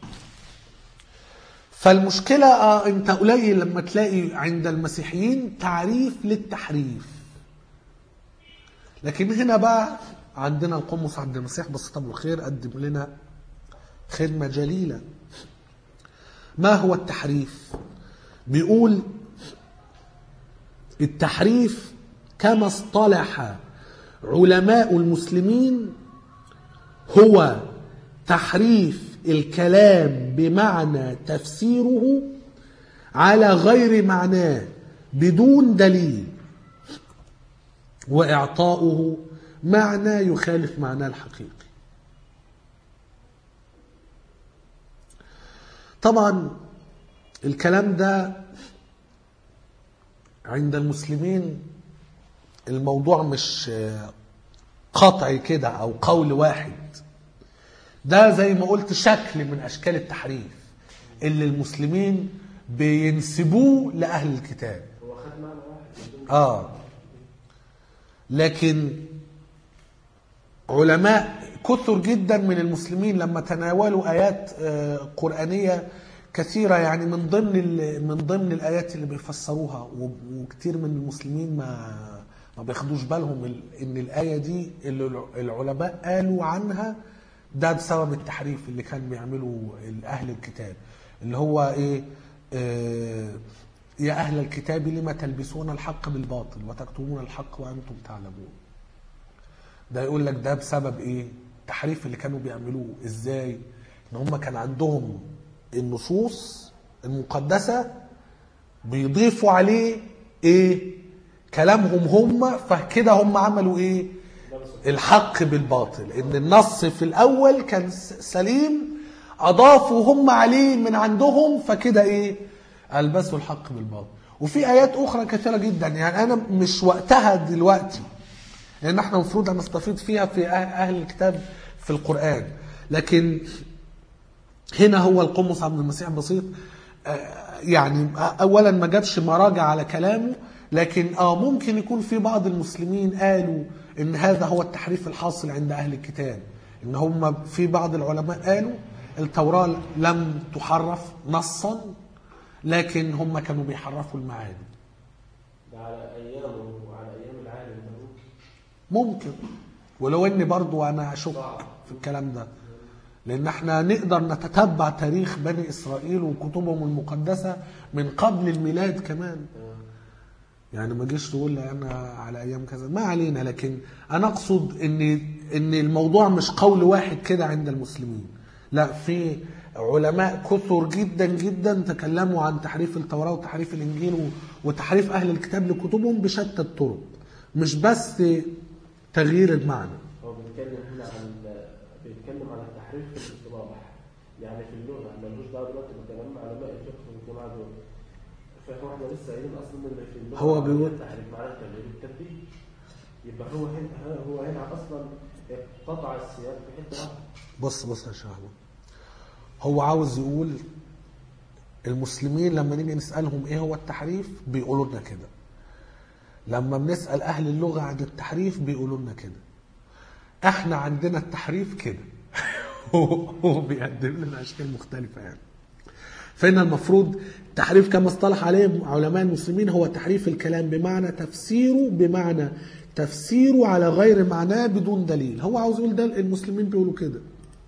فالمشكلة آه انت قليل لما تلاقي عند المسيحيين تعريف للتحريف. لكن هنا بقى عندنا القمص عبد المسيح بسيط أبو الخير قدم لنا خدمة جليلة. ما هو التحريف؟ بيقول التحريف كما اصطلح علماء المسلمين هو تحريف الكلام بمعنى تفسيره على غير معناه بدون دليل وإعطاؤه معنى يخالف معناه الحقيقي. طبعا الكلام ده عند المسلمين الموضوع مش قطعي كده أو قول واحد، ده زي ما قلت شكل من أشكال التحريف اللي المسلمين بينسبوه لأهل الكتاب. هو خد معنى واحد. آه لكن علماء كثر جدا من المسلمين لما تناولوا آيات قرآنية كثيرة، يعني من ضمن من ضمن الآيات اللي بيفسروها، وكثير من المسلمين ما ما بياخدوش بالهم ان الآية دي اللي العلماء قالوا عنها ده بسبب التحريف اللي كان بيعمله أهل الكتاب، اللي هو ايه آه يا أهل الكتاب لما تلبسون الحق بالباطل وتكتمون الحق وأنتم تعلمون. ده يقول لك ده بسبب ايه التحريف اللي كانوا بيعملوه. ازاي؟ ان هم كان عندهم النصوص المقدسة بيضيفوا عليه ايه كلامهم هم، فكده هم عملوا ايه الحق بالباطل. ان النص في الاول كان سليم اضافوا هم عليه من عندهم، فكده ايه البسوا الحق بالباطل. وفي ايات اخرى كثيرة جدا، يعني انا مش وقتها دلوقتي لان احنا المفروض نستفيد فيها في اهل الكتاب في القرآن، لكن هنا هو القمص عبد المسيح بسيط يعني اولا ما جابش مراجع على كلامه، لكن اه ممكن يكون في بعض المسلمين قالوا ان هذا هو التحريف الحاصل عند اهل الكتاب، ان هم في بعض العلماء قالوا التوراة لم تحرف نصا لكن هم كانوا بيحرفوا المعاني. ده على ايامه وعلى ايام العالم ده ممكن ممكن ولو اني برضو انا اشك في الكلام ده، لان احنا نقدر نتتبع تاريخ بني اسرائيل وكتبهم المقدسة من قبل الميلاد كمان، يعني ما جيش تقول لي انا على ايام كذا، ما علينا. لكن انا اقصد ان ان الموضوع مش قول واحد كده عند المسلمين، لا في علماء كثر جدا جدا تكلموا عن تحريف التوراة وتحريف الانجيل وتحريف اهل الكتاب لكتبهم بشتى الطرق، مش بس تغيير المعنى. هو بيتكلم هنا عن بيتكلم عن التحريف في الاصطلاح، يعني في اللغه ملوش دعوه دلوقتي بكلام علماء الفقه والجماعه دول. فهو احنا لسه قايلين اصلا ان في اللغه هو بيقول التحريف معناه تغيير الترتيب، يبقى هو هنا هو هنا اصلا قطع السياق في حته واحده. بص بص يا شهوه، هو عاوز يقول المسلمين لما نيجي نسالهم ايه هو التحريف بيقولوا لنا كده، لما بنسال اهل اللغه عن التحريف بيقولوا لنا كده، احنا عندنا التحريف كده. هو بيقدم لنا اشكال مختلفه يعني. فإن المفروض التحريف كما اصطلح عليه علماء المسلمين هو تحريف الكلام بمعنى تفسيره بمعنى تفسيره على غير معناه بدون دليل. هو عاوز يقول ده المسلمين بيقولوا كده.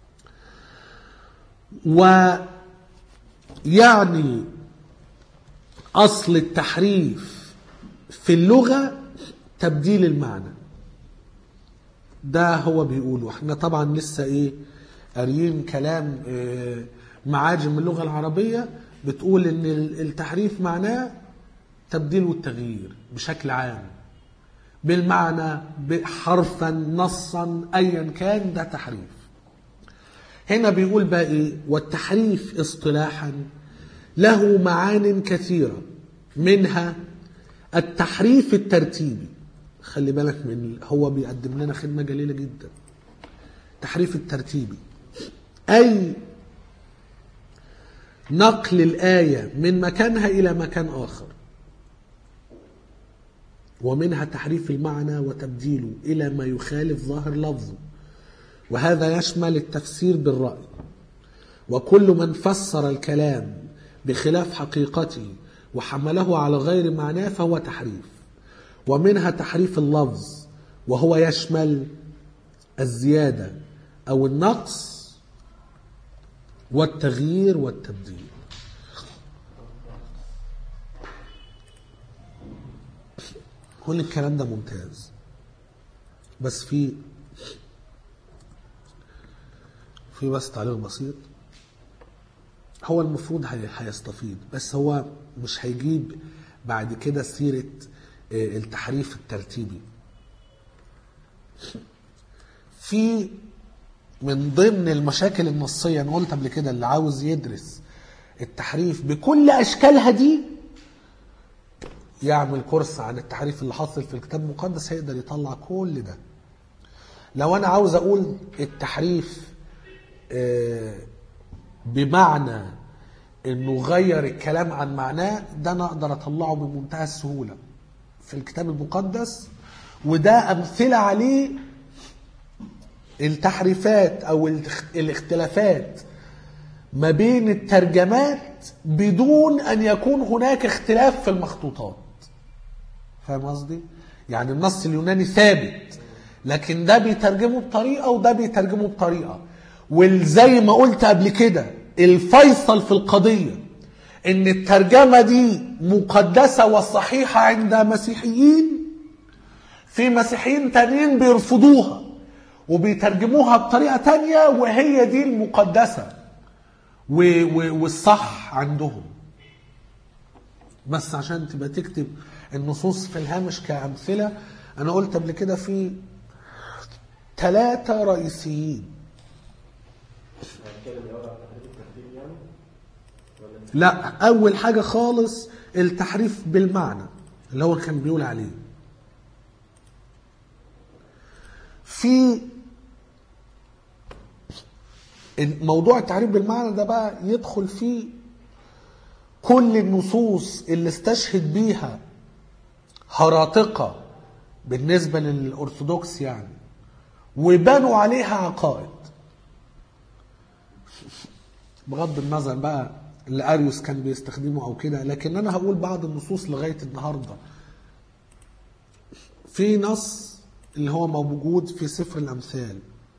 ويعني أصل التحريف في اللغة تبديل المعنى، ده هو بيقوله. احنا طبعا لسه ايه قاريين كلام إيه معاجم اللغة العربية بتقول ان التحريف معناه تبديل والتغيير بشكل عام بالمعنى حرفا نصا ايا كان، ده تحريف. هنا بيقول بقى ايه والتحريف اصطلاحا له معان كثيرة، منها التحريف الترتيبي. خلي بالك من هو بيقدم لنا خدمة جليلة جدا. التحريف الترتيبي اي نقل الآية من مكانها إلى مكان آخر، ومنها تحريف المعنى وتبديله إلى ما يخالف ظاهر لفظه، وهذا يشمل التفسير بالرأي، وكل من فسر الكلام بخلاف حقيقته وحمله على غير معناه فهو تحريف. ومنها تحريف اللفظ وهو يشمل الزيادة أو النقص والتغيير والتبديل. كل الكلام ده ممتاز، بس في في بس تعليق بسيط. هو المفروض هيستفيد، بس هو مش هيجيب بعد كده سيرة التحريف الترتيبي. في من ضمن المشاكل النصية، أنا قلت قبل كده، اللي عاوز يدرس التحريف بكل أشكالها دي يعمل كورس عن التحريف اللي حاصل في الكتاب المقدس، هيقدر يطلع كل ده. لو أنا عاوز أقول التحريف بمعنى إنه غير الكلام عن معناه، ده أنا أقدر أطلعه بمنتهى السهولة في الكتاب المقدس، وده أمثلة عليه التحريفات أو الاختلافات ما بين الترجمات بدون أن يكون هناك اختلاف في المخطوطات. فاهم قصدي؟ يعني النص اليوناني ثابت، لكن ده بيترجمه بطريقة وده بيترجمه بطريقة. وزي ما قلت قبل كده، الفيصل في القضية ان الترجمة دي مقدسة وصحيحة عند مسيحيين، في مسيحيين تانيين بيرفضوها وبيترجموها بطريقة تانية وهي دي المقدسة والصح عندهم. بس عشان تبقى تكتب النصوص في الهامش كأمثلة، أنا قلت قبل كده في ثلاثة رئيسيين. لا، أول حاجة خالص التحريف بالمعنى اللي هو كان بيقول عليه. في موضوع التحريف بالمعنى ده بقى يدخل فيه كل النصوص اللي استشهد بيها هراطقة بالنسبة للأرثوذكس يعني، وبنوا عليها عقائد، بغض النظر بقى اللي أريوس كان بيستخدمه أو كده. لكن أنا هقول بعض النصوص لغاية النهاردة. في نص اللي هو موجود في سفر الأمثال،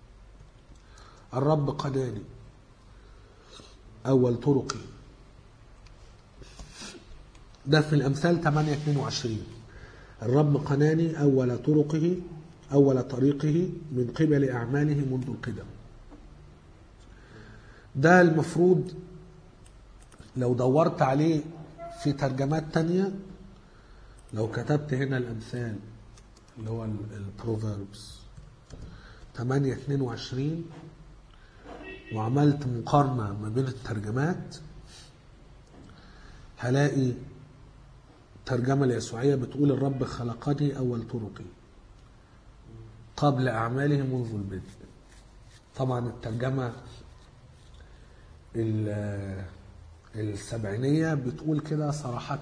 الرب قناني أول طرقي، ده في الأمثال ثمانية اثنين وعشرين. الرب قناني أول طرقه أول طريقه من قبل أعماله منذ القدم. ده المفروض لو دورت عليه في ترجمات تانية، لو كتبت هنا الأمثال اللي هو البروفيربس ثمانية اثنين وعشرين وعملت مقارنة ما بين الترجمات، هلاقي ترجمة اليسوعية بتقول الرب خلقني أول طرقي قبل أعماله منذ البدء. طبعا الترجمة السبعينية بتقول كده صراحة،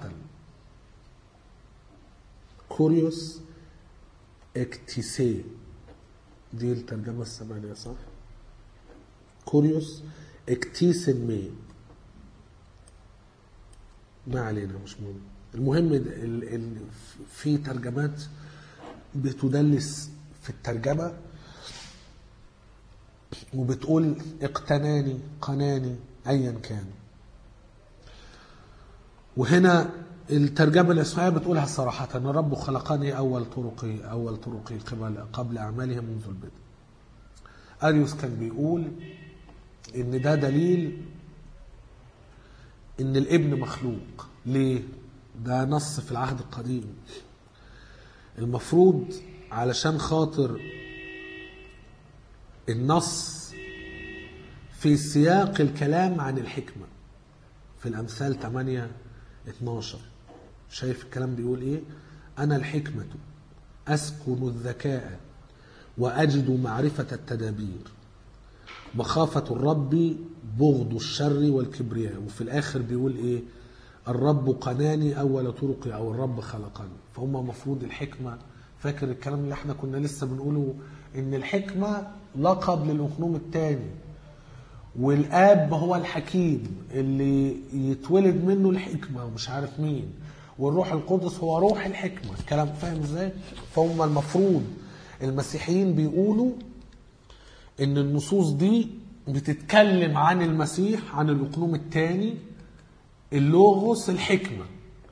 كوريوس اكتسي، دي الترجمة السبعينية صح؟ كوريوس اكتيسن مي، ما علينا مش مهم. المهم ال في ترجمات بتدلس في الترجمة وبتقول اقتناني قناني ايا كان. وهنا الترجمة اليسوعية بتقولها صراحة، ان الرب خلقني اول طرقي اول طرقي قبل قبل اعماله منذ البدء. أريوس كان بيقول ان ده دليل ان الابن مخلوق. ليه؟ ده نص في العهد القديم. المفروض علشان خاطر النص في سياق الكلام عن الحكمة في الأمثال ثمانية اثناشر. شايف الكلام بيقول ايه؟ أنا الحكمة أسكن الذكاء وأجد معرفة التدابير، مخافة الرب بغض الشر والكبرياء. وفي الآخر بيقول ايه؟ الرب قناني أول طرقي أو الرب خلقني. فهم مفروض الحكمة، فاكر الكلام اللي احنا كنا لسه بنقوله ان الحكمة لقب للأقنوم الثاني، والآب هو الحكيم اللي يتولد منه الحكمة ومش عارف مين، والروح القدس هو روح الحكمة. الكلام فاهم ازاي؟ فهم المفروض المسيحيين بيقولوا ان النصوص دي بتتكلم عن المسيح، عن الأقنوم الثاني، اللوغوس، الحكمة.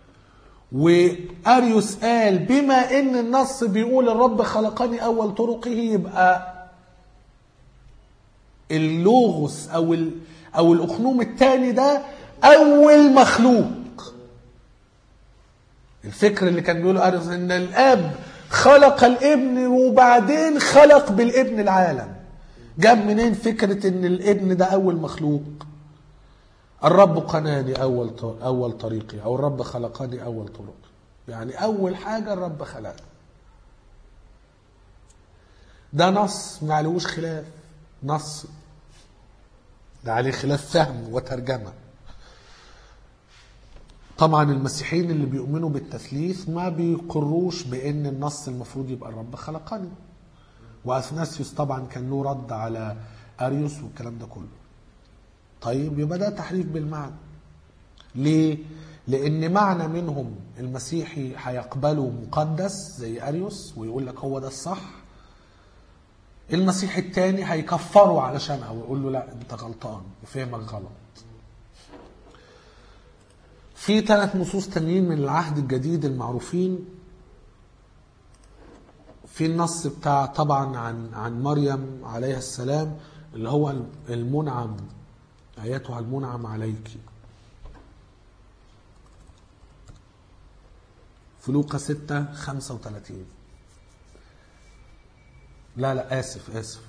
وأريوس قال بما ان النص بيقول الرب خلقني اول طرقه، يبقى اللوغوس او ال او الأقنوم الثاني ده اول مخلوق. الفكر اللي كان بيقوله أريوس ان الاب خلق الابن وبعدين خلق بالابن العالم. جاب منين فكرة ان الابن ده اول مخلوق؟ الرب قناني اول اول طريقي، او الرب خلقني اول طرقي، يعني اول حاجة الرب خلق. ده نص ما عليهوش خلاف، نص ده عليه خلاف فهم وترجمة. طبعا المسيحيين اللي بيؤمنوا بالتثليث ما بيقروش بان النص المفروض يبقى الرب خلقني. واثناسيوس طبعا كان له رد على اريوس والكلام ده كله. طيب يبقى ده تحريف بالمعنى. ليه؟ لان معنى منهم المسيحي هيقبله مقدس زي اريوس ويقول لك هو ده الصح، المسيحي التاني هيكفره علشانها ويقول له لا انت غلطان وفهمك غلط. في ثلاث نصوص تانيين من العهد الجديد المعروفين. في النص بتاع طبعا عن عن مريم عليها السلام اللي هو المنعم، ايتها المنعم عليك، في لوقا ستة خمسة وثلاثين. لا لا اسف اسف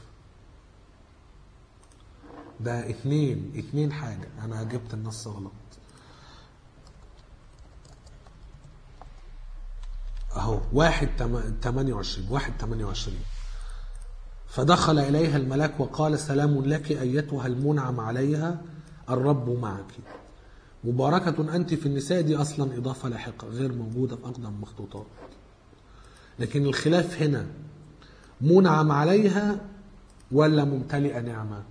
ده اثنين اثنين حاجة، انا جبت النص غلط. اهو واحد ثمانية وعشرين واحد ثمانية وعشرين. فدخل إليها الملاك وقال سلام لك أيتها المنعم عليها الرب معك، مباركة أنت في النساء. دي أصلا إضافة لاحقة غير موجودة في أقدم مخطوطات. لكن الخلاف هنا منعم عليها ولا ممتلئة نعمة.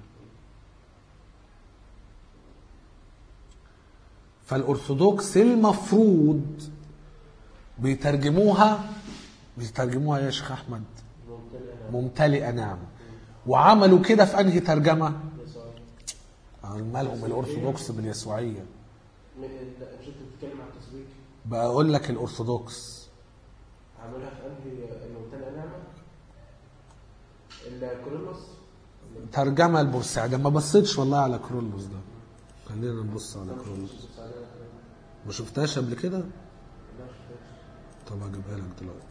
فالأرثوذكس المفروض بيترجموها بيترجموها يا شيخ أحمد ممتلئة نعمة. وعملوا كده في أنهي ترجمة؟ مالهم الأرثوذكس باليسوعية؟ مش انت بتتكلم عن التسويق؟ بقول لك الأرثوذكس عملها في أنهي الممتلئة نعمة؟ الكورولوس ترجمة البورسعيدي. ما بصيتش والله على كورولوس ده، خلينا نبص على كورولوس. ما شفتهاش قبل كده؟ طب هجيبها لك دلوقتي.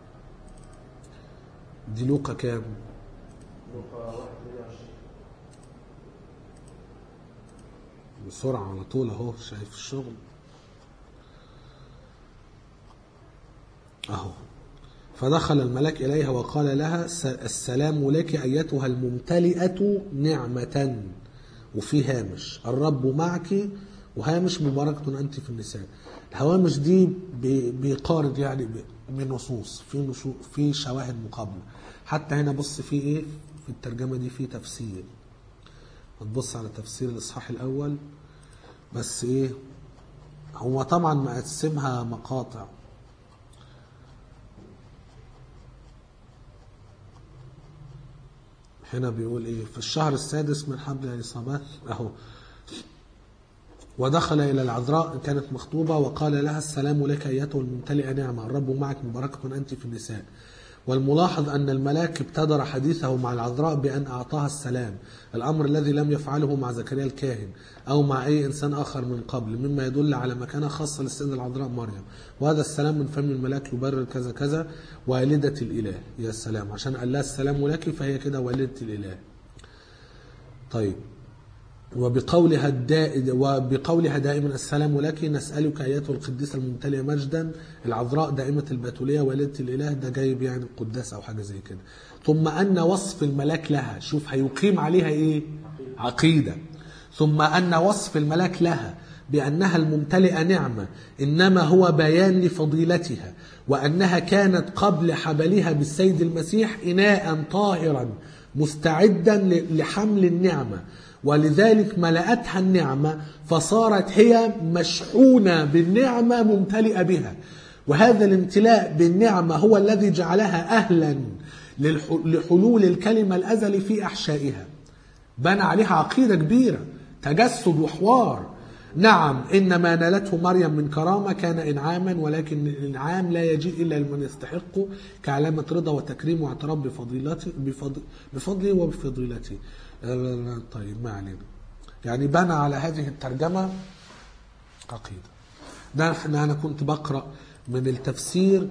دي لوقا كام؟ لوقا واحد ثمانية وعشرين. بسرعة على طول اهو، شايف الشغل اهو. فدخل الملاك إليها وقال لها السلام لك أيتها الممتلئة نعمة، وفي هامش الرب معك، وهامش مباركة أنت في النساء. الهوامش دي بيقارن يعني بنصوص في نصوص في شواهد مقابلة. حتى هنا بص في ايه في الترجمة دي، في تفسير. هتبص على تفسير الإصحاح الأول بس ايه، هو طبعا مقسمها مقاطع. هنا بيقول ايه في الشهر السادس من حمل اليصابات اهو. ودخل إلى العذراء كانت مخطوبة وقال لها السلام لك أيتها الممتلئة نعمة الرب معك مباركة أنت في النساء. والملاحظ أن الملاك ابتدر حديثه مع العذراء بأن أعطاها السلام، الأمر الذي لم يفعله مع زكريا الكاهن أو مع أي إنسان آخر من قبل، مما يدل على مكانة خاصة للسيدة العذراء مريم. وهذا السلام من فم الملاك يبرر كذا كذا والدة الإله. يا السلام، عشان قال لها السلام لك فهي كده والدة الإله. طيب، وبقولها الدائد وبقولها دائما السلام لك نسألك أيتها القديسة الممتلئة مجدا العذراء دائمة البتولية والدة الإله. ده جايب يعني القداس أو حاجة زي كده. ثم أن وصف الملاك لها، شوف هيقيم عليها إيه؟ عقيدة. ثم أن وصف الملاك لها بأنها الممتلئة نعمة إنما هو بيان لفضيلتها، وأنها كانت قبل حبلها بالسيد المسيح إناء طاهرا مستعدا لحمل النعمة، ولذلك ملأتها النعمة فصارت هي مشحونة بالنعمة ممتلئة بها. وهذا الامتلاء بالنعمة هو الذي جعلها أهلا لحلول الكلمة الأزلي في أحشائها. بنى عليها عقيدة كبيرة، تجسد وحوار. نعم إن ما نالته مريم من كرامة كان إنعاما، ولكن الإنعام لا يجيء إلا لمن يستحقه كعلامة رضا وتكريم واعتراف بفضيلته بفضل بفضله وبفضيلته. طيب ما علينا. يعني بنى على هذه الترجمة عقيدة. ده احنا أنا كنت بقرأ من التفسير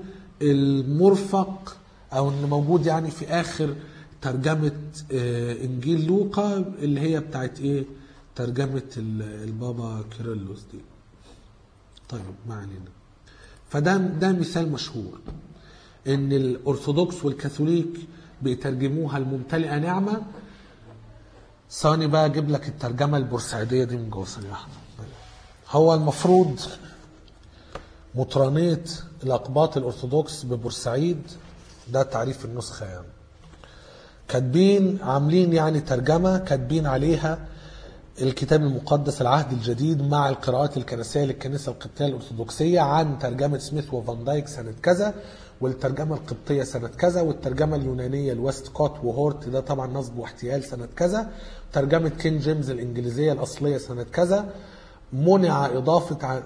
المرفق أو اللي موجود يعني في آخر ترجمة إنجيل لوقا اللي هي بتاعت إيه؟ ترجمة البابا كيرلس دي. طيب ما علينا. فده ده مثال مشهور إن الأرثوذكس والكاثوليك بيترجموها الممتلئة نعمة. ثاني بقى أجيب لك الترجمة البورسعيدية دي من جوه ثانية واحدة. هو المفروض مطرانية الأقباط الأرثوذكس ببورسعيد، ده تعريف النسخة يعني. كاتبين عاملين يعني ترجمة كاتبين عليها الكتاب المقدس العهد الجديد مع القراءات الكنسية للكنيسة القبطية الأرثوذكسية عن ترجمة سميث وفان دايك سنة كذا، والترجمة القبطية سنة كذا، والترجمة اليونانية الويست كوت وهورت ده طبعا نصب واحتيال سنة كذا، ترجمة كين جيمز الإنجليزية الأصلية سنة كذا. منع إضافة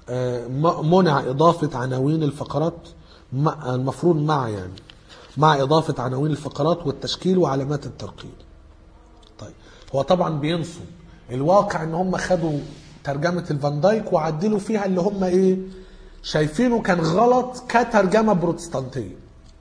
منع إضافة عناوين الفقرات المفروض مع يعني مع إضافة عناوين الفقرات والتشكيل وعلامات الترقيم. طيب هو طبعا بينصب الواقع ان هم خدوا ترجمة الفان دايك وعدلوا فيها اللي هم ايه شايفينه كان غلط كترجمة بروتستانتية.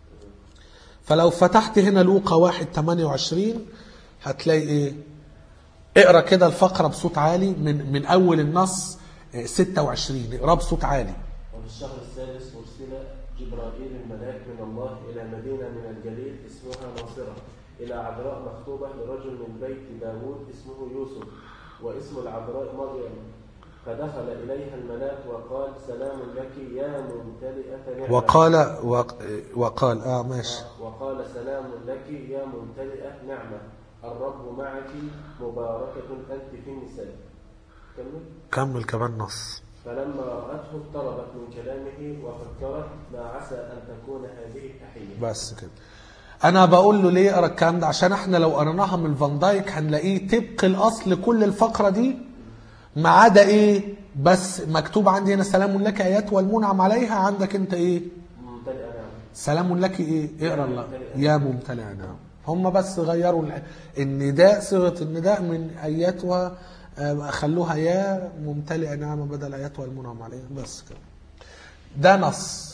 فلو فتحت هنا لوقا واحد ثمانية وعشرين هتلاقي ايه، اقرا كده الفقرة بصوت عالي من من اول النص ستة وعشرين، اقرا بصوت عالي. وفي الشهر السادس أرسل جبرائيل الملاك من الله إلى مدينة من الجليل اسمها ناصرة، إلى عذراء مخطوبة لرجل من بيت داود اسمه يوسف، واسم العذراء مريم. فدخل إليها الملاك وقال سلام لك يا ممتلئة نعمة. وقال وقال اه ماشي وقال سلام لك يا ممتلئة نعمة، الرب معك مباركة أنت في النساء. كمل كمل كمان نص. فلما رأته اضطربت من كلامه وفكرت ما عسى أن تكون هذه التحية. بس كده. أنا بقول له ليه أقرأ الكلام ده؟ عشان احنا لو قرناها من فان دايك هنلاقيه طبق الأصل كل الفقرة دي ما عدا إيه؟ بس مكتوب عندي هنا سلام لك آيات والمنعم عليها، عندك أنت إيه؟ ممتلئة نعم. سلام لك إيه؟ اقرأ الله يا ممتلئة نعم. هم بس غيروا النداء، صيغة النداء من آياتها خلوها يا ممتلئة نعمة بدل آيات والمنعم عليها. بس كده. ده نص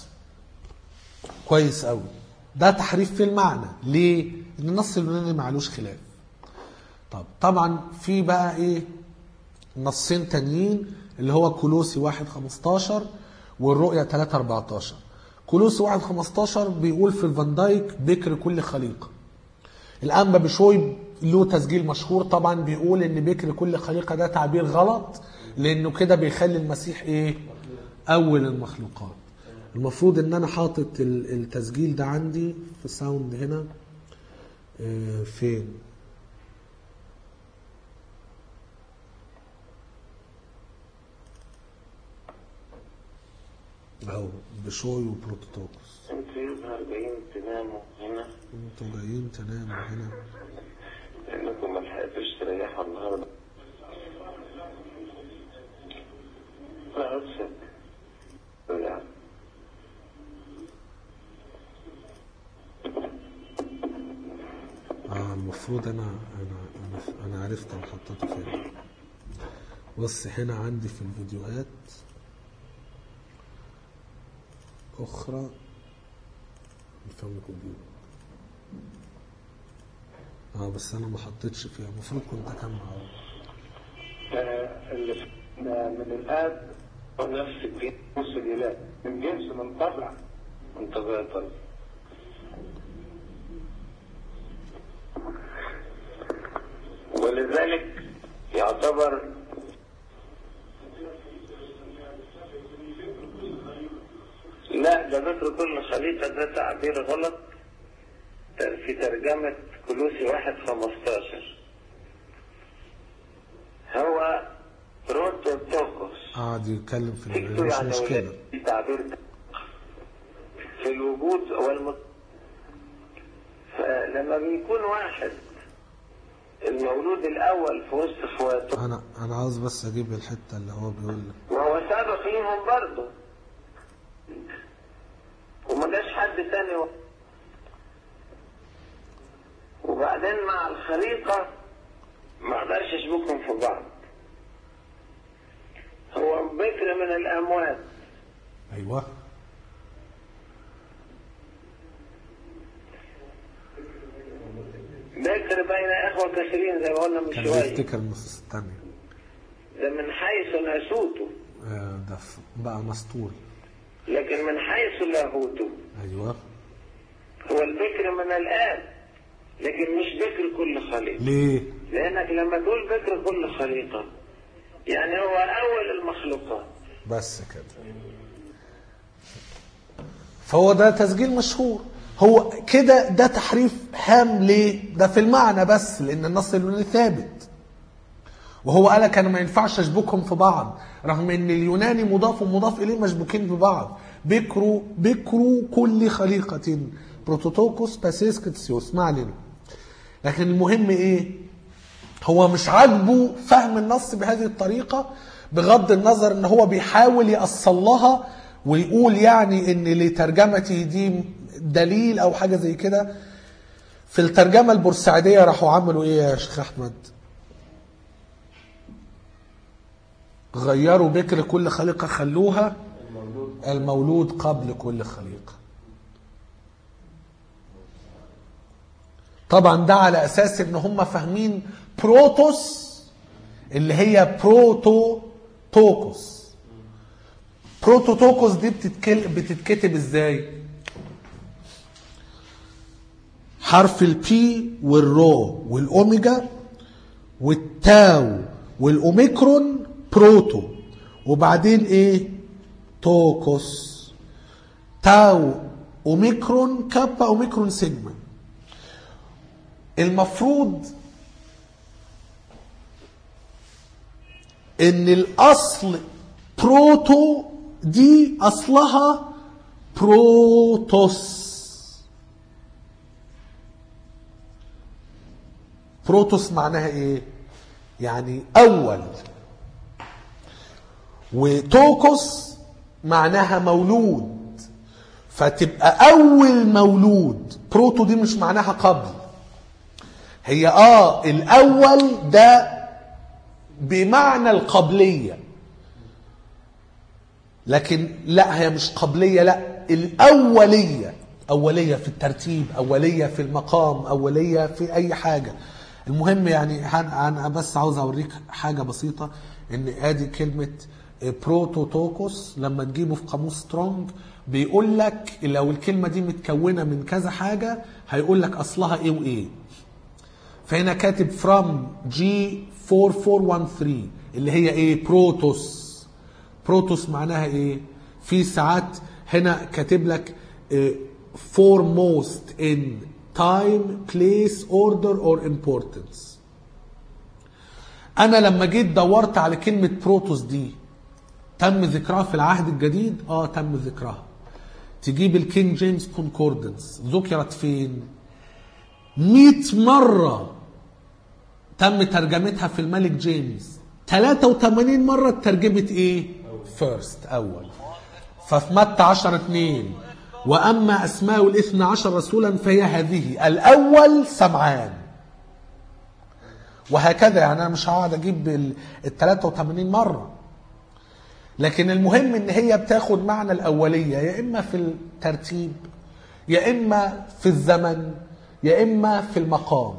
كويس قوي. ده تحريف في المعنى. ليه؟ ان النص اليوناني معلوش خلاف. طب طبعا في بقى ايه نصين تانيين اللي هو كولوسي واحد خمستاشر والرؤية ثلاثة أربعتاشر. كولوسي واحد خمستاشر بيقول في الفان دايك بكر كل خليقة. الأنبا بشوي له تسجيل مشهور طبعا بيقول ان بكر كل خليقة ده تعبير غلط، لانه كده بيخلي المسيح ايه اول المخلوقات. المفروض ان انا حاطط التسجيل ده عندي في ساوند هنا اه فين اهو بشوي وبروتوتوكس. انتوا جايين تناموا هنا انتوا جايين تناموا هنا لانكم ما لحقتوش تريحوا النهارده. لا اقصد يعني اه المفروض انا انا انا, أنا عرفت انا حطيته فين. بص هنا عندي في الفيديوهات اخرى الفيلم كمبيوتر اه بس انا ما حطيتش فيها، المفروض كنت اكمل اللي من الاب ونفس الجنس الاله من جنس من طبع من طبيعه. ولذلك يعتبر لا ده ذكر كل خليقة ده تعبير غلط في ترجمة كولوسي واحد خمستاشر. هو بروتوتوكوس قاعد يتكلم في الفيديو مش مشكلة. تعبير في الوجود والمت... ف لما بيكون واحد المولود الاول في وسط اخواته، انا انا عاوز بس اجيب الحته اللي هو بيقول وهو سابق ليهم برضه وما جاش حد تاني و... وبعدين مع الخليقه ما قدرش يشبكهم في بعض. هو بكر من الاموات. ايوه بكر بين اخوه كثيرين زي ما قلنا من كان شويه. بيفتكر النص الثانيه ده من حيث ناسوته، آه ده بقى مسطول. لكن من حيث لاهوته ايوه هو البكر من الآب، لكن مش بكر كل خليقة. ليه؟ لأنك لما تقول بكر كل خليقة يعني هو أول المخلوقات. بس كده. فهو ده تسجيل مشهور. هو كده ده تحريف هام. ليه؟ ده في المعنى بس، لأن النص اليوناني ثابت. وهو قال كان ما ينفعش اشبكهم في بعض، رغم ان اليوناني مضاف ومضاف اليه مشبوكين في بعض. بكروا بكروا كل خليقة بروتوتوكوس باسيس كتسيوس، ما علينا. لكن المهم ايه؟ هو مش عاجبه فهم النص بهذه الطريقة، بغض النظر ان هو بيحاول يأصل لها ويقول يعني ان لترجمته دي دليل او حاجة زي كده. في الترجمة البورسعيدية راحوا عملوا ايه يا شيخ احمد؟ غيروا بكر كل خليقة، خلوها المولود قبل كل خليقة. طبعا ده على اساس ان هم فاهمين بروتوس اللي هي بروتو توكوس. بروتو توكوس دي بتتكتب ازاي؟ حرف البي والرو والاوميجا والتاو والاوميكرون بروتو، وبعدين ايه؟ توكوس. تاو اوميكرون كابا اوميكرون سيجما. المفروض ان الاصل بروتو دي اصلها بروتوس. بروتوس معناها ايه؟ يعني اول. وتوكوس معناها مولود، فتبقى اول مولود. بروتو دي مش معناها قبل، هي اه الاول ده بمعنى القبلية، لكن لا هي مش قبلية، لا الاولية. اولية في الترتيب، اولية في المقام، اولية في اي حاجة. المهم يعني انا بس عاوز اوريك حاجة بسيطة، ان ادي كلمة بروتوتوكوس لما تجيبه في قاموس سترونج بيقول لك لو الكلمة دي متكونة من كذا حاجة هيقول لك اصلها ايه وايه. فهنا كاتب from جي أربعة أربعة واحد ثلاثة اللي هي ايه؟ بروتوس. بروتوس معناها ايه؟ في ساعات هنا كاتب لك foremost in time, place, order or importance. انا لما جيت دورت على كلمة بروتوس دي تم ذكرها في العهد الجديد؟ اه تم ذكرها. تجيب الكينج جيمس كونكوردنس ذكرت فين؟ مئة مرة تم ترجمتها في الملك جيمس، ثلاثة وثمانين مرة ترجمت ايه؟ فيرست اول. ففي متى عشرة اثنين واما اسماء الاثنى عشر رسولا فهي هذه الاول سمعان. وهكذا يعني انا مش هقعد اجيب ال ثلاثة وثمانين مرة، لكن المهم ان هي بتاخد معنى الاولية، يا اما في الترتيب يا اما في الزمن يا اما في المقام.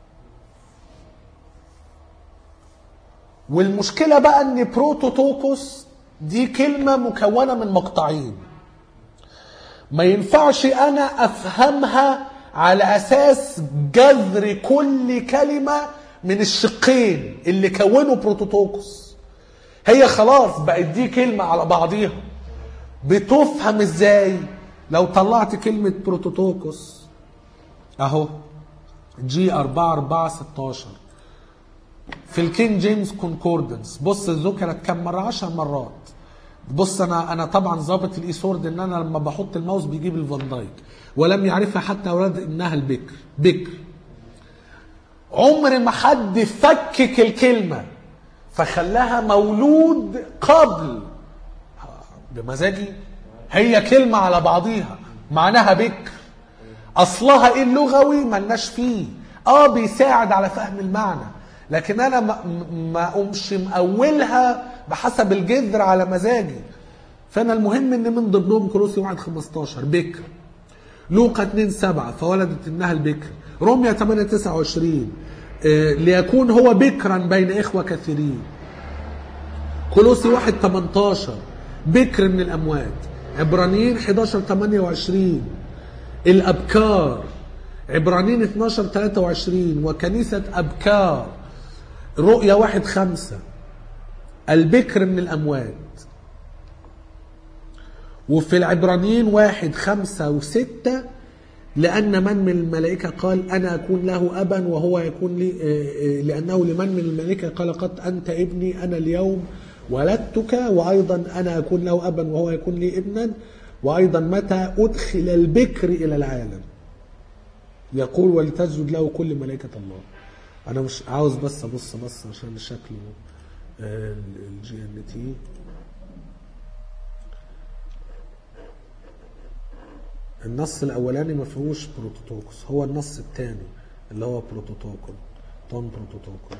والمشكلة بقى ان بروتوتوكوس دي كلمة مكونة من مقطعين، ما ينفعش انا افهمها على اساس جذر كل كلمة من الشقين اللي كونوا بروتوتوكوس. هي خلاص بقت دي كلمة على بعضيها. بتفهم ازاي؟ لو طلعت كلمة بروتوتوكوس اهو جي أربعة أربعة ستاشر في الكينج جيمس كونكوردنس، بص ذكرت كم مرة؟ عشر مرات. بص انا انا طبعا ظابط الاي سورد ان انا لما بحط الماوس بيجيب الفان دايك، ولم يعرفها حتى اولاد ابنها البكر. بكر عمر ما حد فكك الكلمه فخلاها مولود قبل بمزاجي، هي كلمه على بعضيها معناها بكر، اصلها ايه اللغوي ملناش فيه، اه بيساعد على فهم المعنى، لكن انا ما ما اقومش مأولها بحسب الجذر على مزاجي. فانا المهم ان من ضمنهم كولوسي واحد خمستاشر بكر، لوقا اتنين سبعة فولدت انها البكر، روميا تمانية تسعة وعشرين آه ليكون هو بكرا بين اخوه كثيرين، كولوسي واحد تمنتاشر بكر من الاموات، عبرانيين حداشر تمانية وعشرين الابكار، عبرانيين اتناشر تلاتة وعشرين وكنيسه ابكار، رؤيا واحد خمسة البكر من الاموات. وفي العبرانيين واحد خمسة وستة لأن من من الملائكة قال أنا أكون له أبا وهو يكون لي، لأنه لمن من الملائكة قال قد أنت ابني أنا اليوم ولدتك، وأيضا أنا أكون له أبا وهو يكون لي ابنا، وأيضا متى أدخل البكر إلى العالم يقول ولتسجد له كل ملائكة الله. أنا مش عاوز بس أبص بص عشان شكله الجي ان تي. النص الاولاني ما فيهوش بروتوتوكوس، هو النص الثاني اللي هو بروتوتوكول طون بروتوتوكول.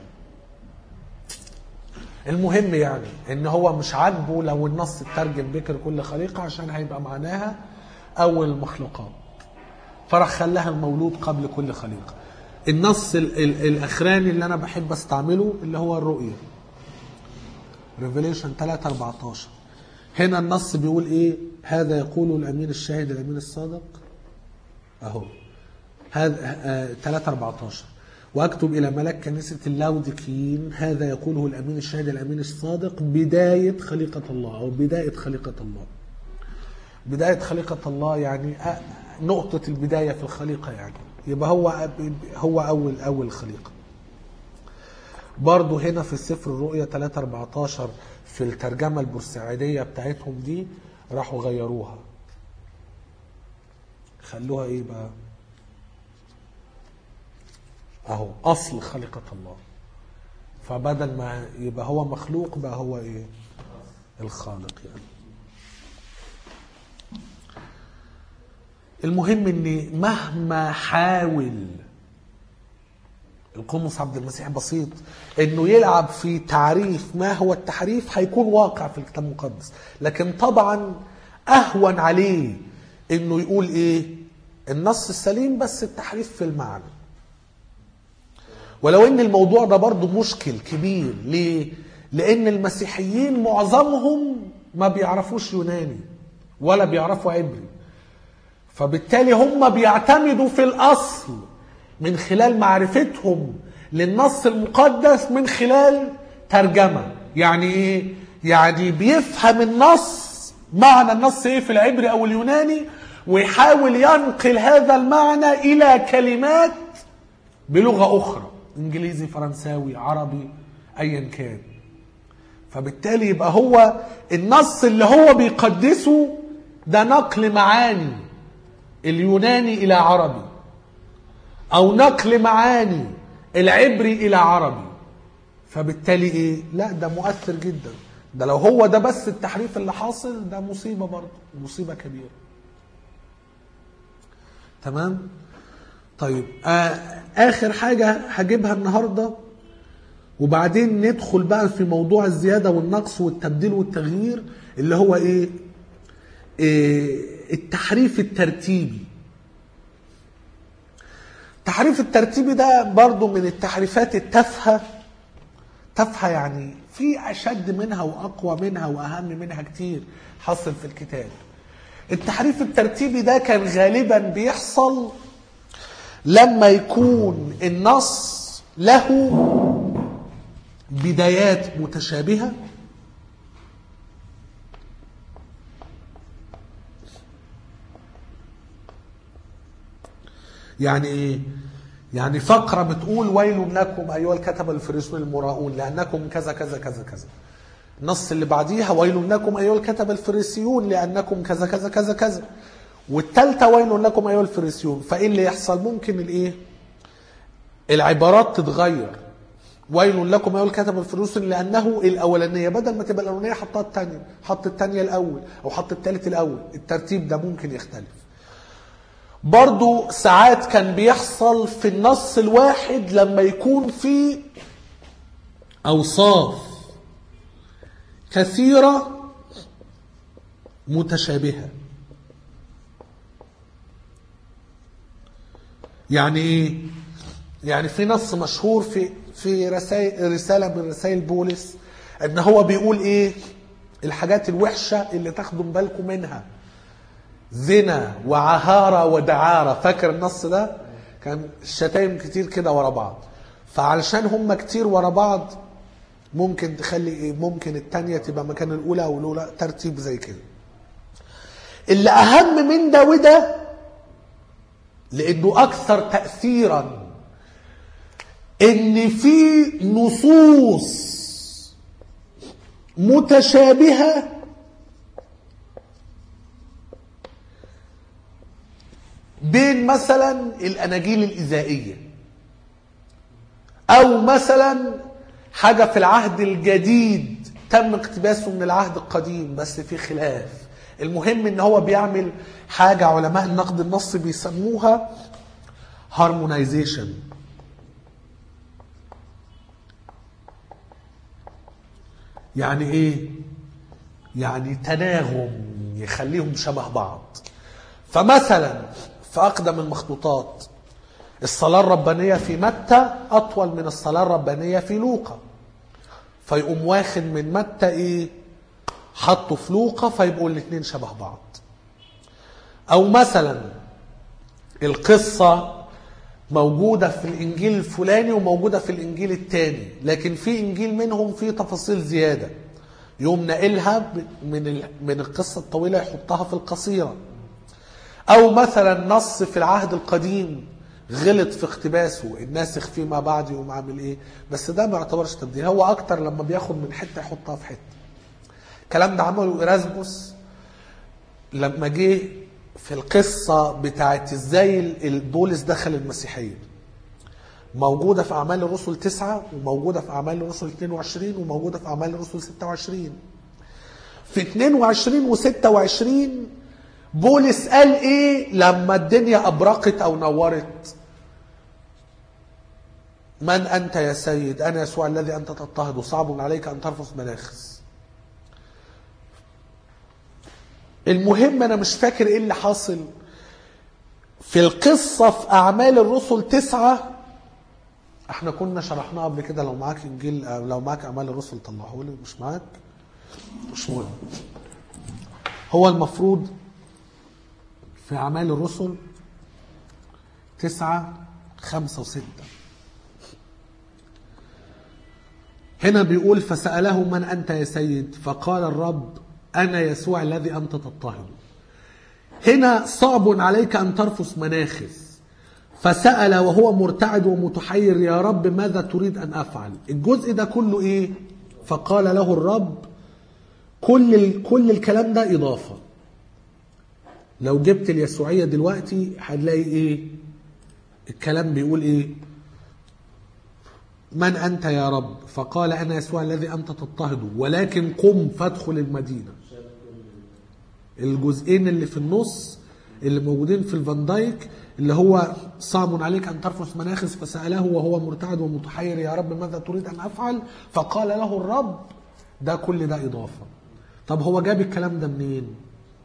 المهم يعني ان هو مش عاجبه لو النص اترجم بكر كل خليقه عشان هيبقى معناها اول المخلوقات، فراح خلاها المولود قبل كل خليقه. النص ال ال الاخراني اللي انا بحب استعمله اللي هو الرؤيه ريفيليشن تلاتة اربعتاشر. هنا النص بيقول ايه؟ هذا يقول الامين الشاهد الامين الصادق اهو هذا تلاتة اربعتاشر واكتب الى ملاك كنيسه اللاوديكيين هذا يقوله الامين الشاهد الامين الصادق بدايه خليقه الله او بدايه خليقه الله. بدايه خليقه الله يعني نقطه البدايه في الخليقه، يعني يبقى هو هو اول اول خليقه. برضو هنا في السفر الرؤيا تلاتة اربعتاشر في الترجمة البورسعيدية بتاعتهم دي راحوا غيروها، خلوها ايه بقى اهو اصل خليقة الله، فبدل ما يبقى هو مخلوق بقى هو ايه الخالق. يعني المهم ان مهما حاول القمص عبد المسيح بسيط انه يلعب في تعريف ما هو التحريف هيكون واقع في الكتاب المقدس، لكن طبعا اهون عليه انه يقول ايه النص السليم بس التحريف في المعنى. ولو ان الموضوع ده برضو مشكل كبير. ليه؟ لان المسيحيين معظمهم ما بيعرفوش يوناني ولا بيعرفوا عبري، فبالتالي هم بيعتمدوا في الاصل من خلال معرفتهم للنص المقدس من خلال ترجمة. يعني ايه؟ يعني بيفهم النص معنى النص ايه في العبري او اليوناني ويحاول ينقل هذا المعنى الى كلمات بلغة اخرى، انجليزي فرنساوي عربي ايا كان. فبالتالي يبقى هو النص اللي هو بيقدسه ده نقل معاني اليوناني الى عربي او نقل معاني العبري الى عربي. فبالتالي ايه؟ لا ده مؤثر جدا. ده لو هو ده بس التحريف اللي حاصل ده مصيبة برضه، مصيبة كبيرة. تمام؟ طيب آه اخر حاجة هجيبها النهاردة وبعدين ندخل بقى في موضوع الزيادة والنقص والتبديل والتغيير اللي هو ايه, إيه التحريف الترتيبي. التحريف الترتيبي ده برضو من التحريفات التافهة. تافهة يعني في أشد منها وأقوى منها وأهم منها كتير حصل في الكتاب. التحريف الترتيبي ده كان غالبا بيحصل لما يكون النص له بدايات متشابهة يعني ايه؟ يعني فقرة بتقول ويل لكم أيها الكتبة الفريسيون المراؤون لأنكم كذا كذا كذا كذا. النص اللي بعديها ويل لكم أيها الكتبة الفريسيون لأنكم كذا كذا كذا كذا، والثالثة ويل لكم أيها الفريسيون. فإيه اللي يحصل؟ ممكن الإيه؟ العبارات تتغير. ويل لكم أيها الكتبة الفريسيون لأنه الأولانية بدل ما تبقى الأولانية حطها الثانية، حط الثانية الأول أو حط الثالث الأول، الترتيب ده ممكن يختلف. برضو ساعات كان بيحصل في النص الواحد لما يكون في أوصاف كثيرة متشابهة. يعني ايه؟ يعني في نص مشهور في في رسائل رسالة من رسائل بولس ان هو بيقول ايه؟ الحاجات الوحشة اللي تاخدوا بالكم منها زنا وعهارة ودعارة. فاكر النص ده؟ كان الشتايم كتير كده ورا بعض، فعلشان هم كتير ورا بعض ممكن تخلي ايه؟ ممكن التانية تبقى مكان الاولى او الاولى، ترتيب زي كده. اللي اهم من ده وده لانه اكثر تأثيرا ان في نصوص متشابهة بين مثلا الاناجيل الايذائية او مثلا حاجة في العهد الجديد تم اقتباسه من العهد القديم بس في خلاف. المهم ان هو بيعمل حاجة علماء النقد النصي بيسموها harmonization. يعني ايه؟ يعني تناغم، يخليهم شبه بعض. فمثلا في اقدم المخطوطات الصلاة الربانية في متى اطول من الصلاة الربانية في لوقا، فيقوم واخد من متى ايه؟ حطوا في لوقا، فيبقوا الاثنين شبه بعض. او مثلا القصة موجودة في الانجيل الفلاني وموجودة في الانجيل الثاني، لكن في انجيل منهم فيه تفاصيل زيادة، يقوم نقلها من من القصة الطويلة يحطها في القصيرة. او مثلا نص في العهد القديم غلط في اقتباسه، الناسخ فيما بعد يقوم عامل ايه؟ بس ده ما يعتبرش تبديل، هو اكتر لما بياخد من حتة يحطها في حتة. الكلام ده عمله إيرازموس لما جه في القصة بتاعت ازاي بولس دخل المسيحية، موجودة في أعمال الرسل تسعة وموجودة في أعمال الرسل اثنين وعشرين وموجودة في أعمال الرسل ستة وعشرين. في اثنين وعشرين و ستة وعشرين بولس قال ايه لما الدنيا أبرقت أو نورت؟ من أنت يا سيد؟ أنا يسوع الذي أنت تضطهد، صعب عليك أن ترفض مناخس. المهم أنا مش فاكر إيه اللي حاصل في القصة في أعمال الرسل تسعة. احنا كنا شرحناها قبل كده، لو معاك إنجيل لو معاك أعمال الرسل طلعه لي، مش معاك مش مهم. هو المفروض في أعمال الرسل تسعة خمسة وستة هنا بيقول فسأله من أنت يا سيد؟ فقال الرب أنا يسوع الذي أنت تضطهد. هنا صعب عليك أن ترفس مناخس. فسأل وهو مرتعد ومتحير يا رب ماذا تريد أن أفعل؟ الجزء ده كله إيه؟ فقال له الرب. كل ال... كل الكلام ده إضافة. لو جبت اليسوعية دلوقتي هتلاقي إيه؟ الكلام بيقول إيه؟ من أنت يا رب؟ فقال أنا يسوع الذي أنت تضطهده ولكن قم فادخل المدينة. الجزئين اللي في النص اللي موجودين في الفان دايك اللي هو صعب عليك أن ترفس مناخس فسأله وهو مرتعد ومتحير يا رب ماذا تريد أن أفعل؟ فقال له الرب. ده كل ده إضافة. طب هو جاب الكلام ده منين؟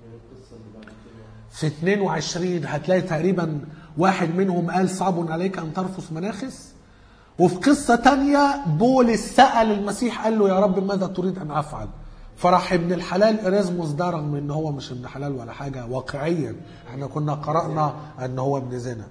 في اثنين وعشرين هتلاقي تقريبا واحد منهم قال صعب عليك أن ترفس مناخس، وفي قصة تانية بولس سأل المسيح قال له يا رب ماذا تريد أن أفعل؟ فراح ابن الحلال إيرازموس ده رغم ان هو مش ابن حلال ولا حاجة واقعيا، احنا كنا قرأنا ان هو ابن زنا.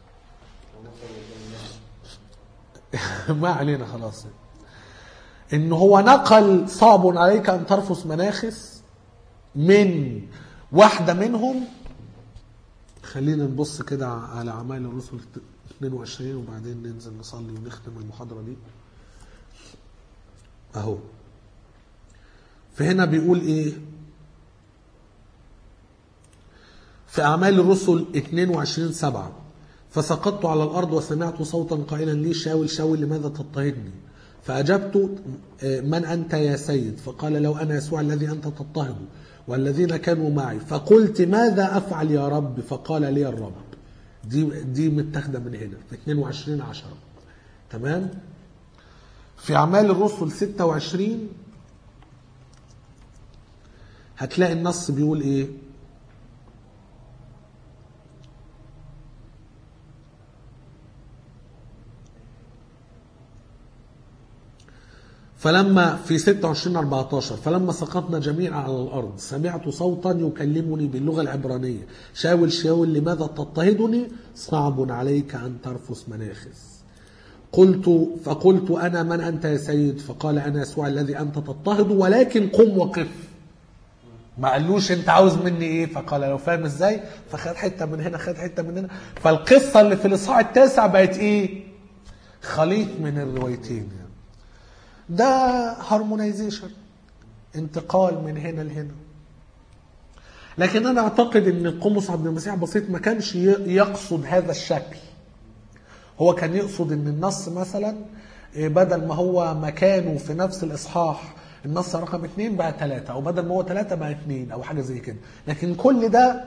ما علينا خلاص. ان هو نقل صعب عليك ان ترفس مناخس من واحدة منهم. خلينا نبص كده على أعمال الرسل اثنين وعشرين وبعدين ننزل نصلي ونختم المحاضرة دي. اهو فهنا بيقول ايه في أعمال الرسل اثنين وعشرين سبعة فسقطت على الأرض وسمعت صوتا قائلا لي شاول شاول لماذا تضطهدني فأجبت من أنت يا سيد فقال لو أنا يسوع الذي أنت تضطهد والذين كانوا معي فقلت ماذا أفعل يا رب فقال لي الرب. دي دي متاخده من هنا في اثنين وعشرين عشرة. تمام. في أعمال الرسل ستة وعشرين هتلاقي النص بيقول ايه فلما في ستة وعشرين أربعة عشر فلما سقطنا جميعا على الأرض سمعت صوتا يكلمني باللغة العبرانية شاول شاول لماذا تضطهدني صعب عليك أن ترفس مناخس قلت فقلت أنا من أنت يا سيد فقال أنا يسوع الذي أنت تضطهد ولكن قم وقف. ما قالوش أنت عاوز مني إيه فقال لو فاهم إزاي فخد حتة من هنا خد حتة من هنا. فالقصة اللي في الإصحاح التاسع بقت إيه خليط من الروايتين يعني. ده هارمونيزيشن انتقال من هنا لهنا. لكن انا اعتقد ان القمص عبد المسيح بسيط ما كانش يقصد هذا الشكل. هو كان يقصد ان النص مثلا بدل ما هو مكانه في نفس الاصحاح النص رقم اثنين بقى ثلاثة او بدل ما هو ثلاثة بقى اثنين او حاجة زي كده. لكن كل ده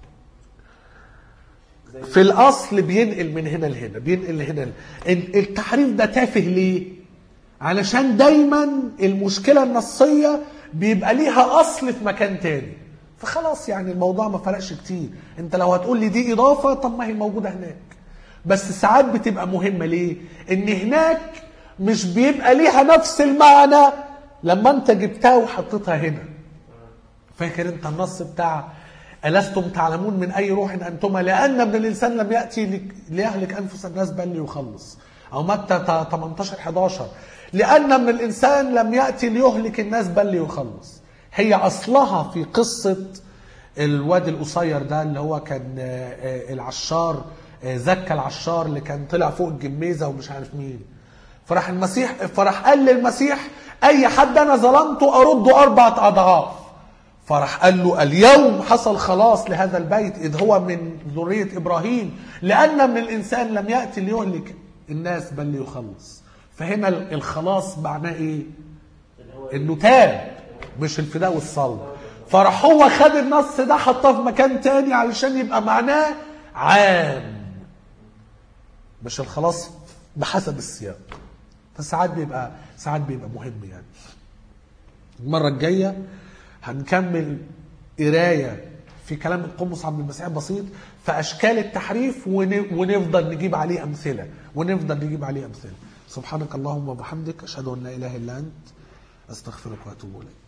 في الاصل بينقل من هنا لهنا بينقل لهنا. التحريف ده تافه ليه؟ علشان دايما المشكلة النصية بيبقى ليها أصل في مكان تاني. فخلاص يعني الموضوع ما فرقش كتير. انت لو هتقول لي دي إضافة طب ما هي موجودة هناك. بس ساعات بتبقى مهمة ليه؟ ان هناك مش بيبقى ليها نفس المعنى لما انت جبتها وحطيتها هنا. فاكر انت النص بتاع ألستم تعلمون من أي روح أنتما لأن ابن الإنسان لم يأتي ليهلك أنفس الناس بل ليخلص. أو متى ثمانية عشر إحدى عشر لأن من الإنسان لم يأتي ليهلك الناس بل ليخلص. هي أصلها في قصة الواد القصير ده اللي هو كان العشار زكى العشار اللي كان طلع فوق الجميزة ومش عارف مين. فرح المسيح فرح قال للمسيح أي حد أنا ظلمته أرده أربعة أضعاف. فرح قال له اليوم حصل خلاص لهذا البيت إذ هو من ذرية إبراهيم لأن من الإنسان لم يأتي ليهلك الناس بل ليخلص. فهنا الخلاص معناه ايه؟ انه تاب مش الفداء والصلب. فرح هو خد النص ده حطاه في مكان تاني علشان يبقى معناه عام مش الخلاص بحسب السياق. فساعات بيبقى ساعات بيبقى مهم يعني. المرة الجاية هنكمل قراية في كلام القمص عبد المسيح بسيط في أشكال التحريف ونفضل نجيب عليه أمثلة ونفضل نجيب عليه أمثلة. سبحانك اللهم وبحمدك أشهد أن لا إله إلا أنت أستغفرك وأتوب إليك.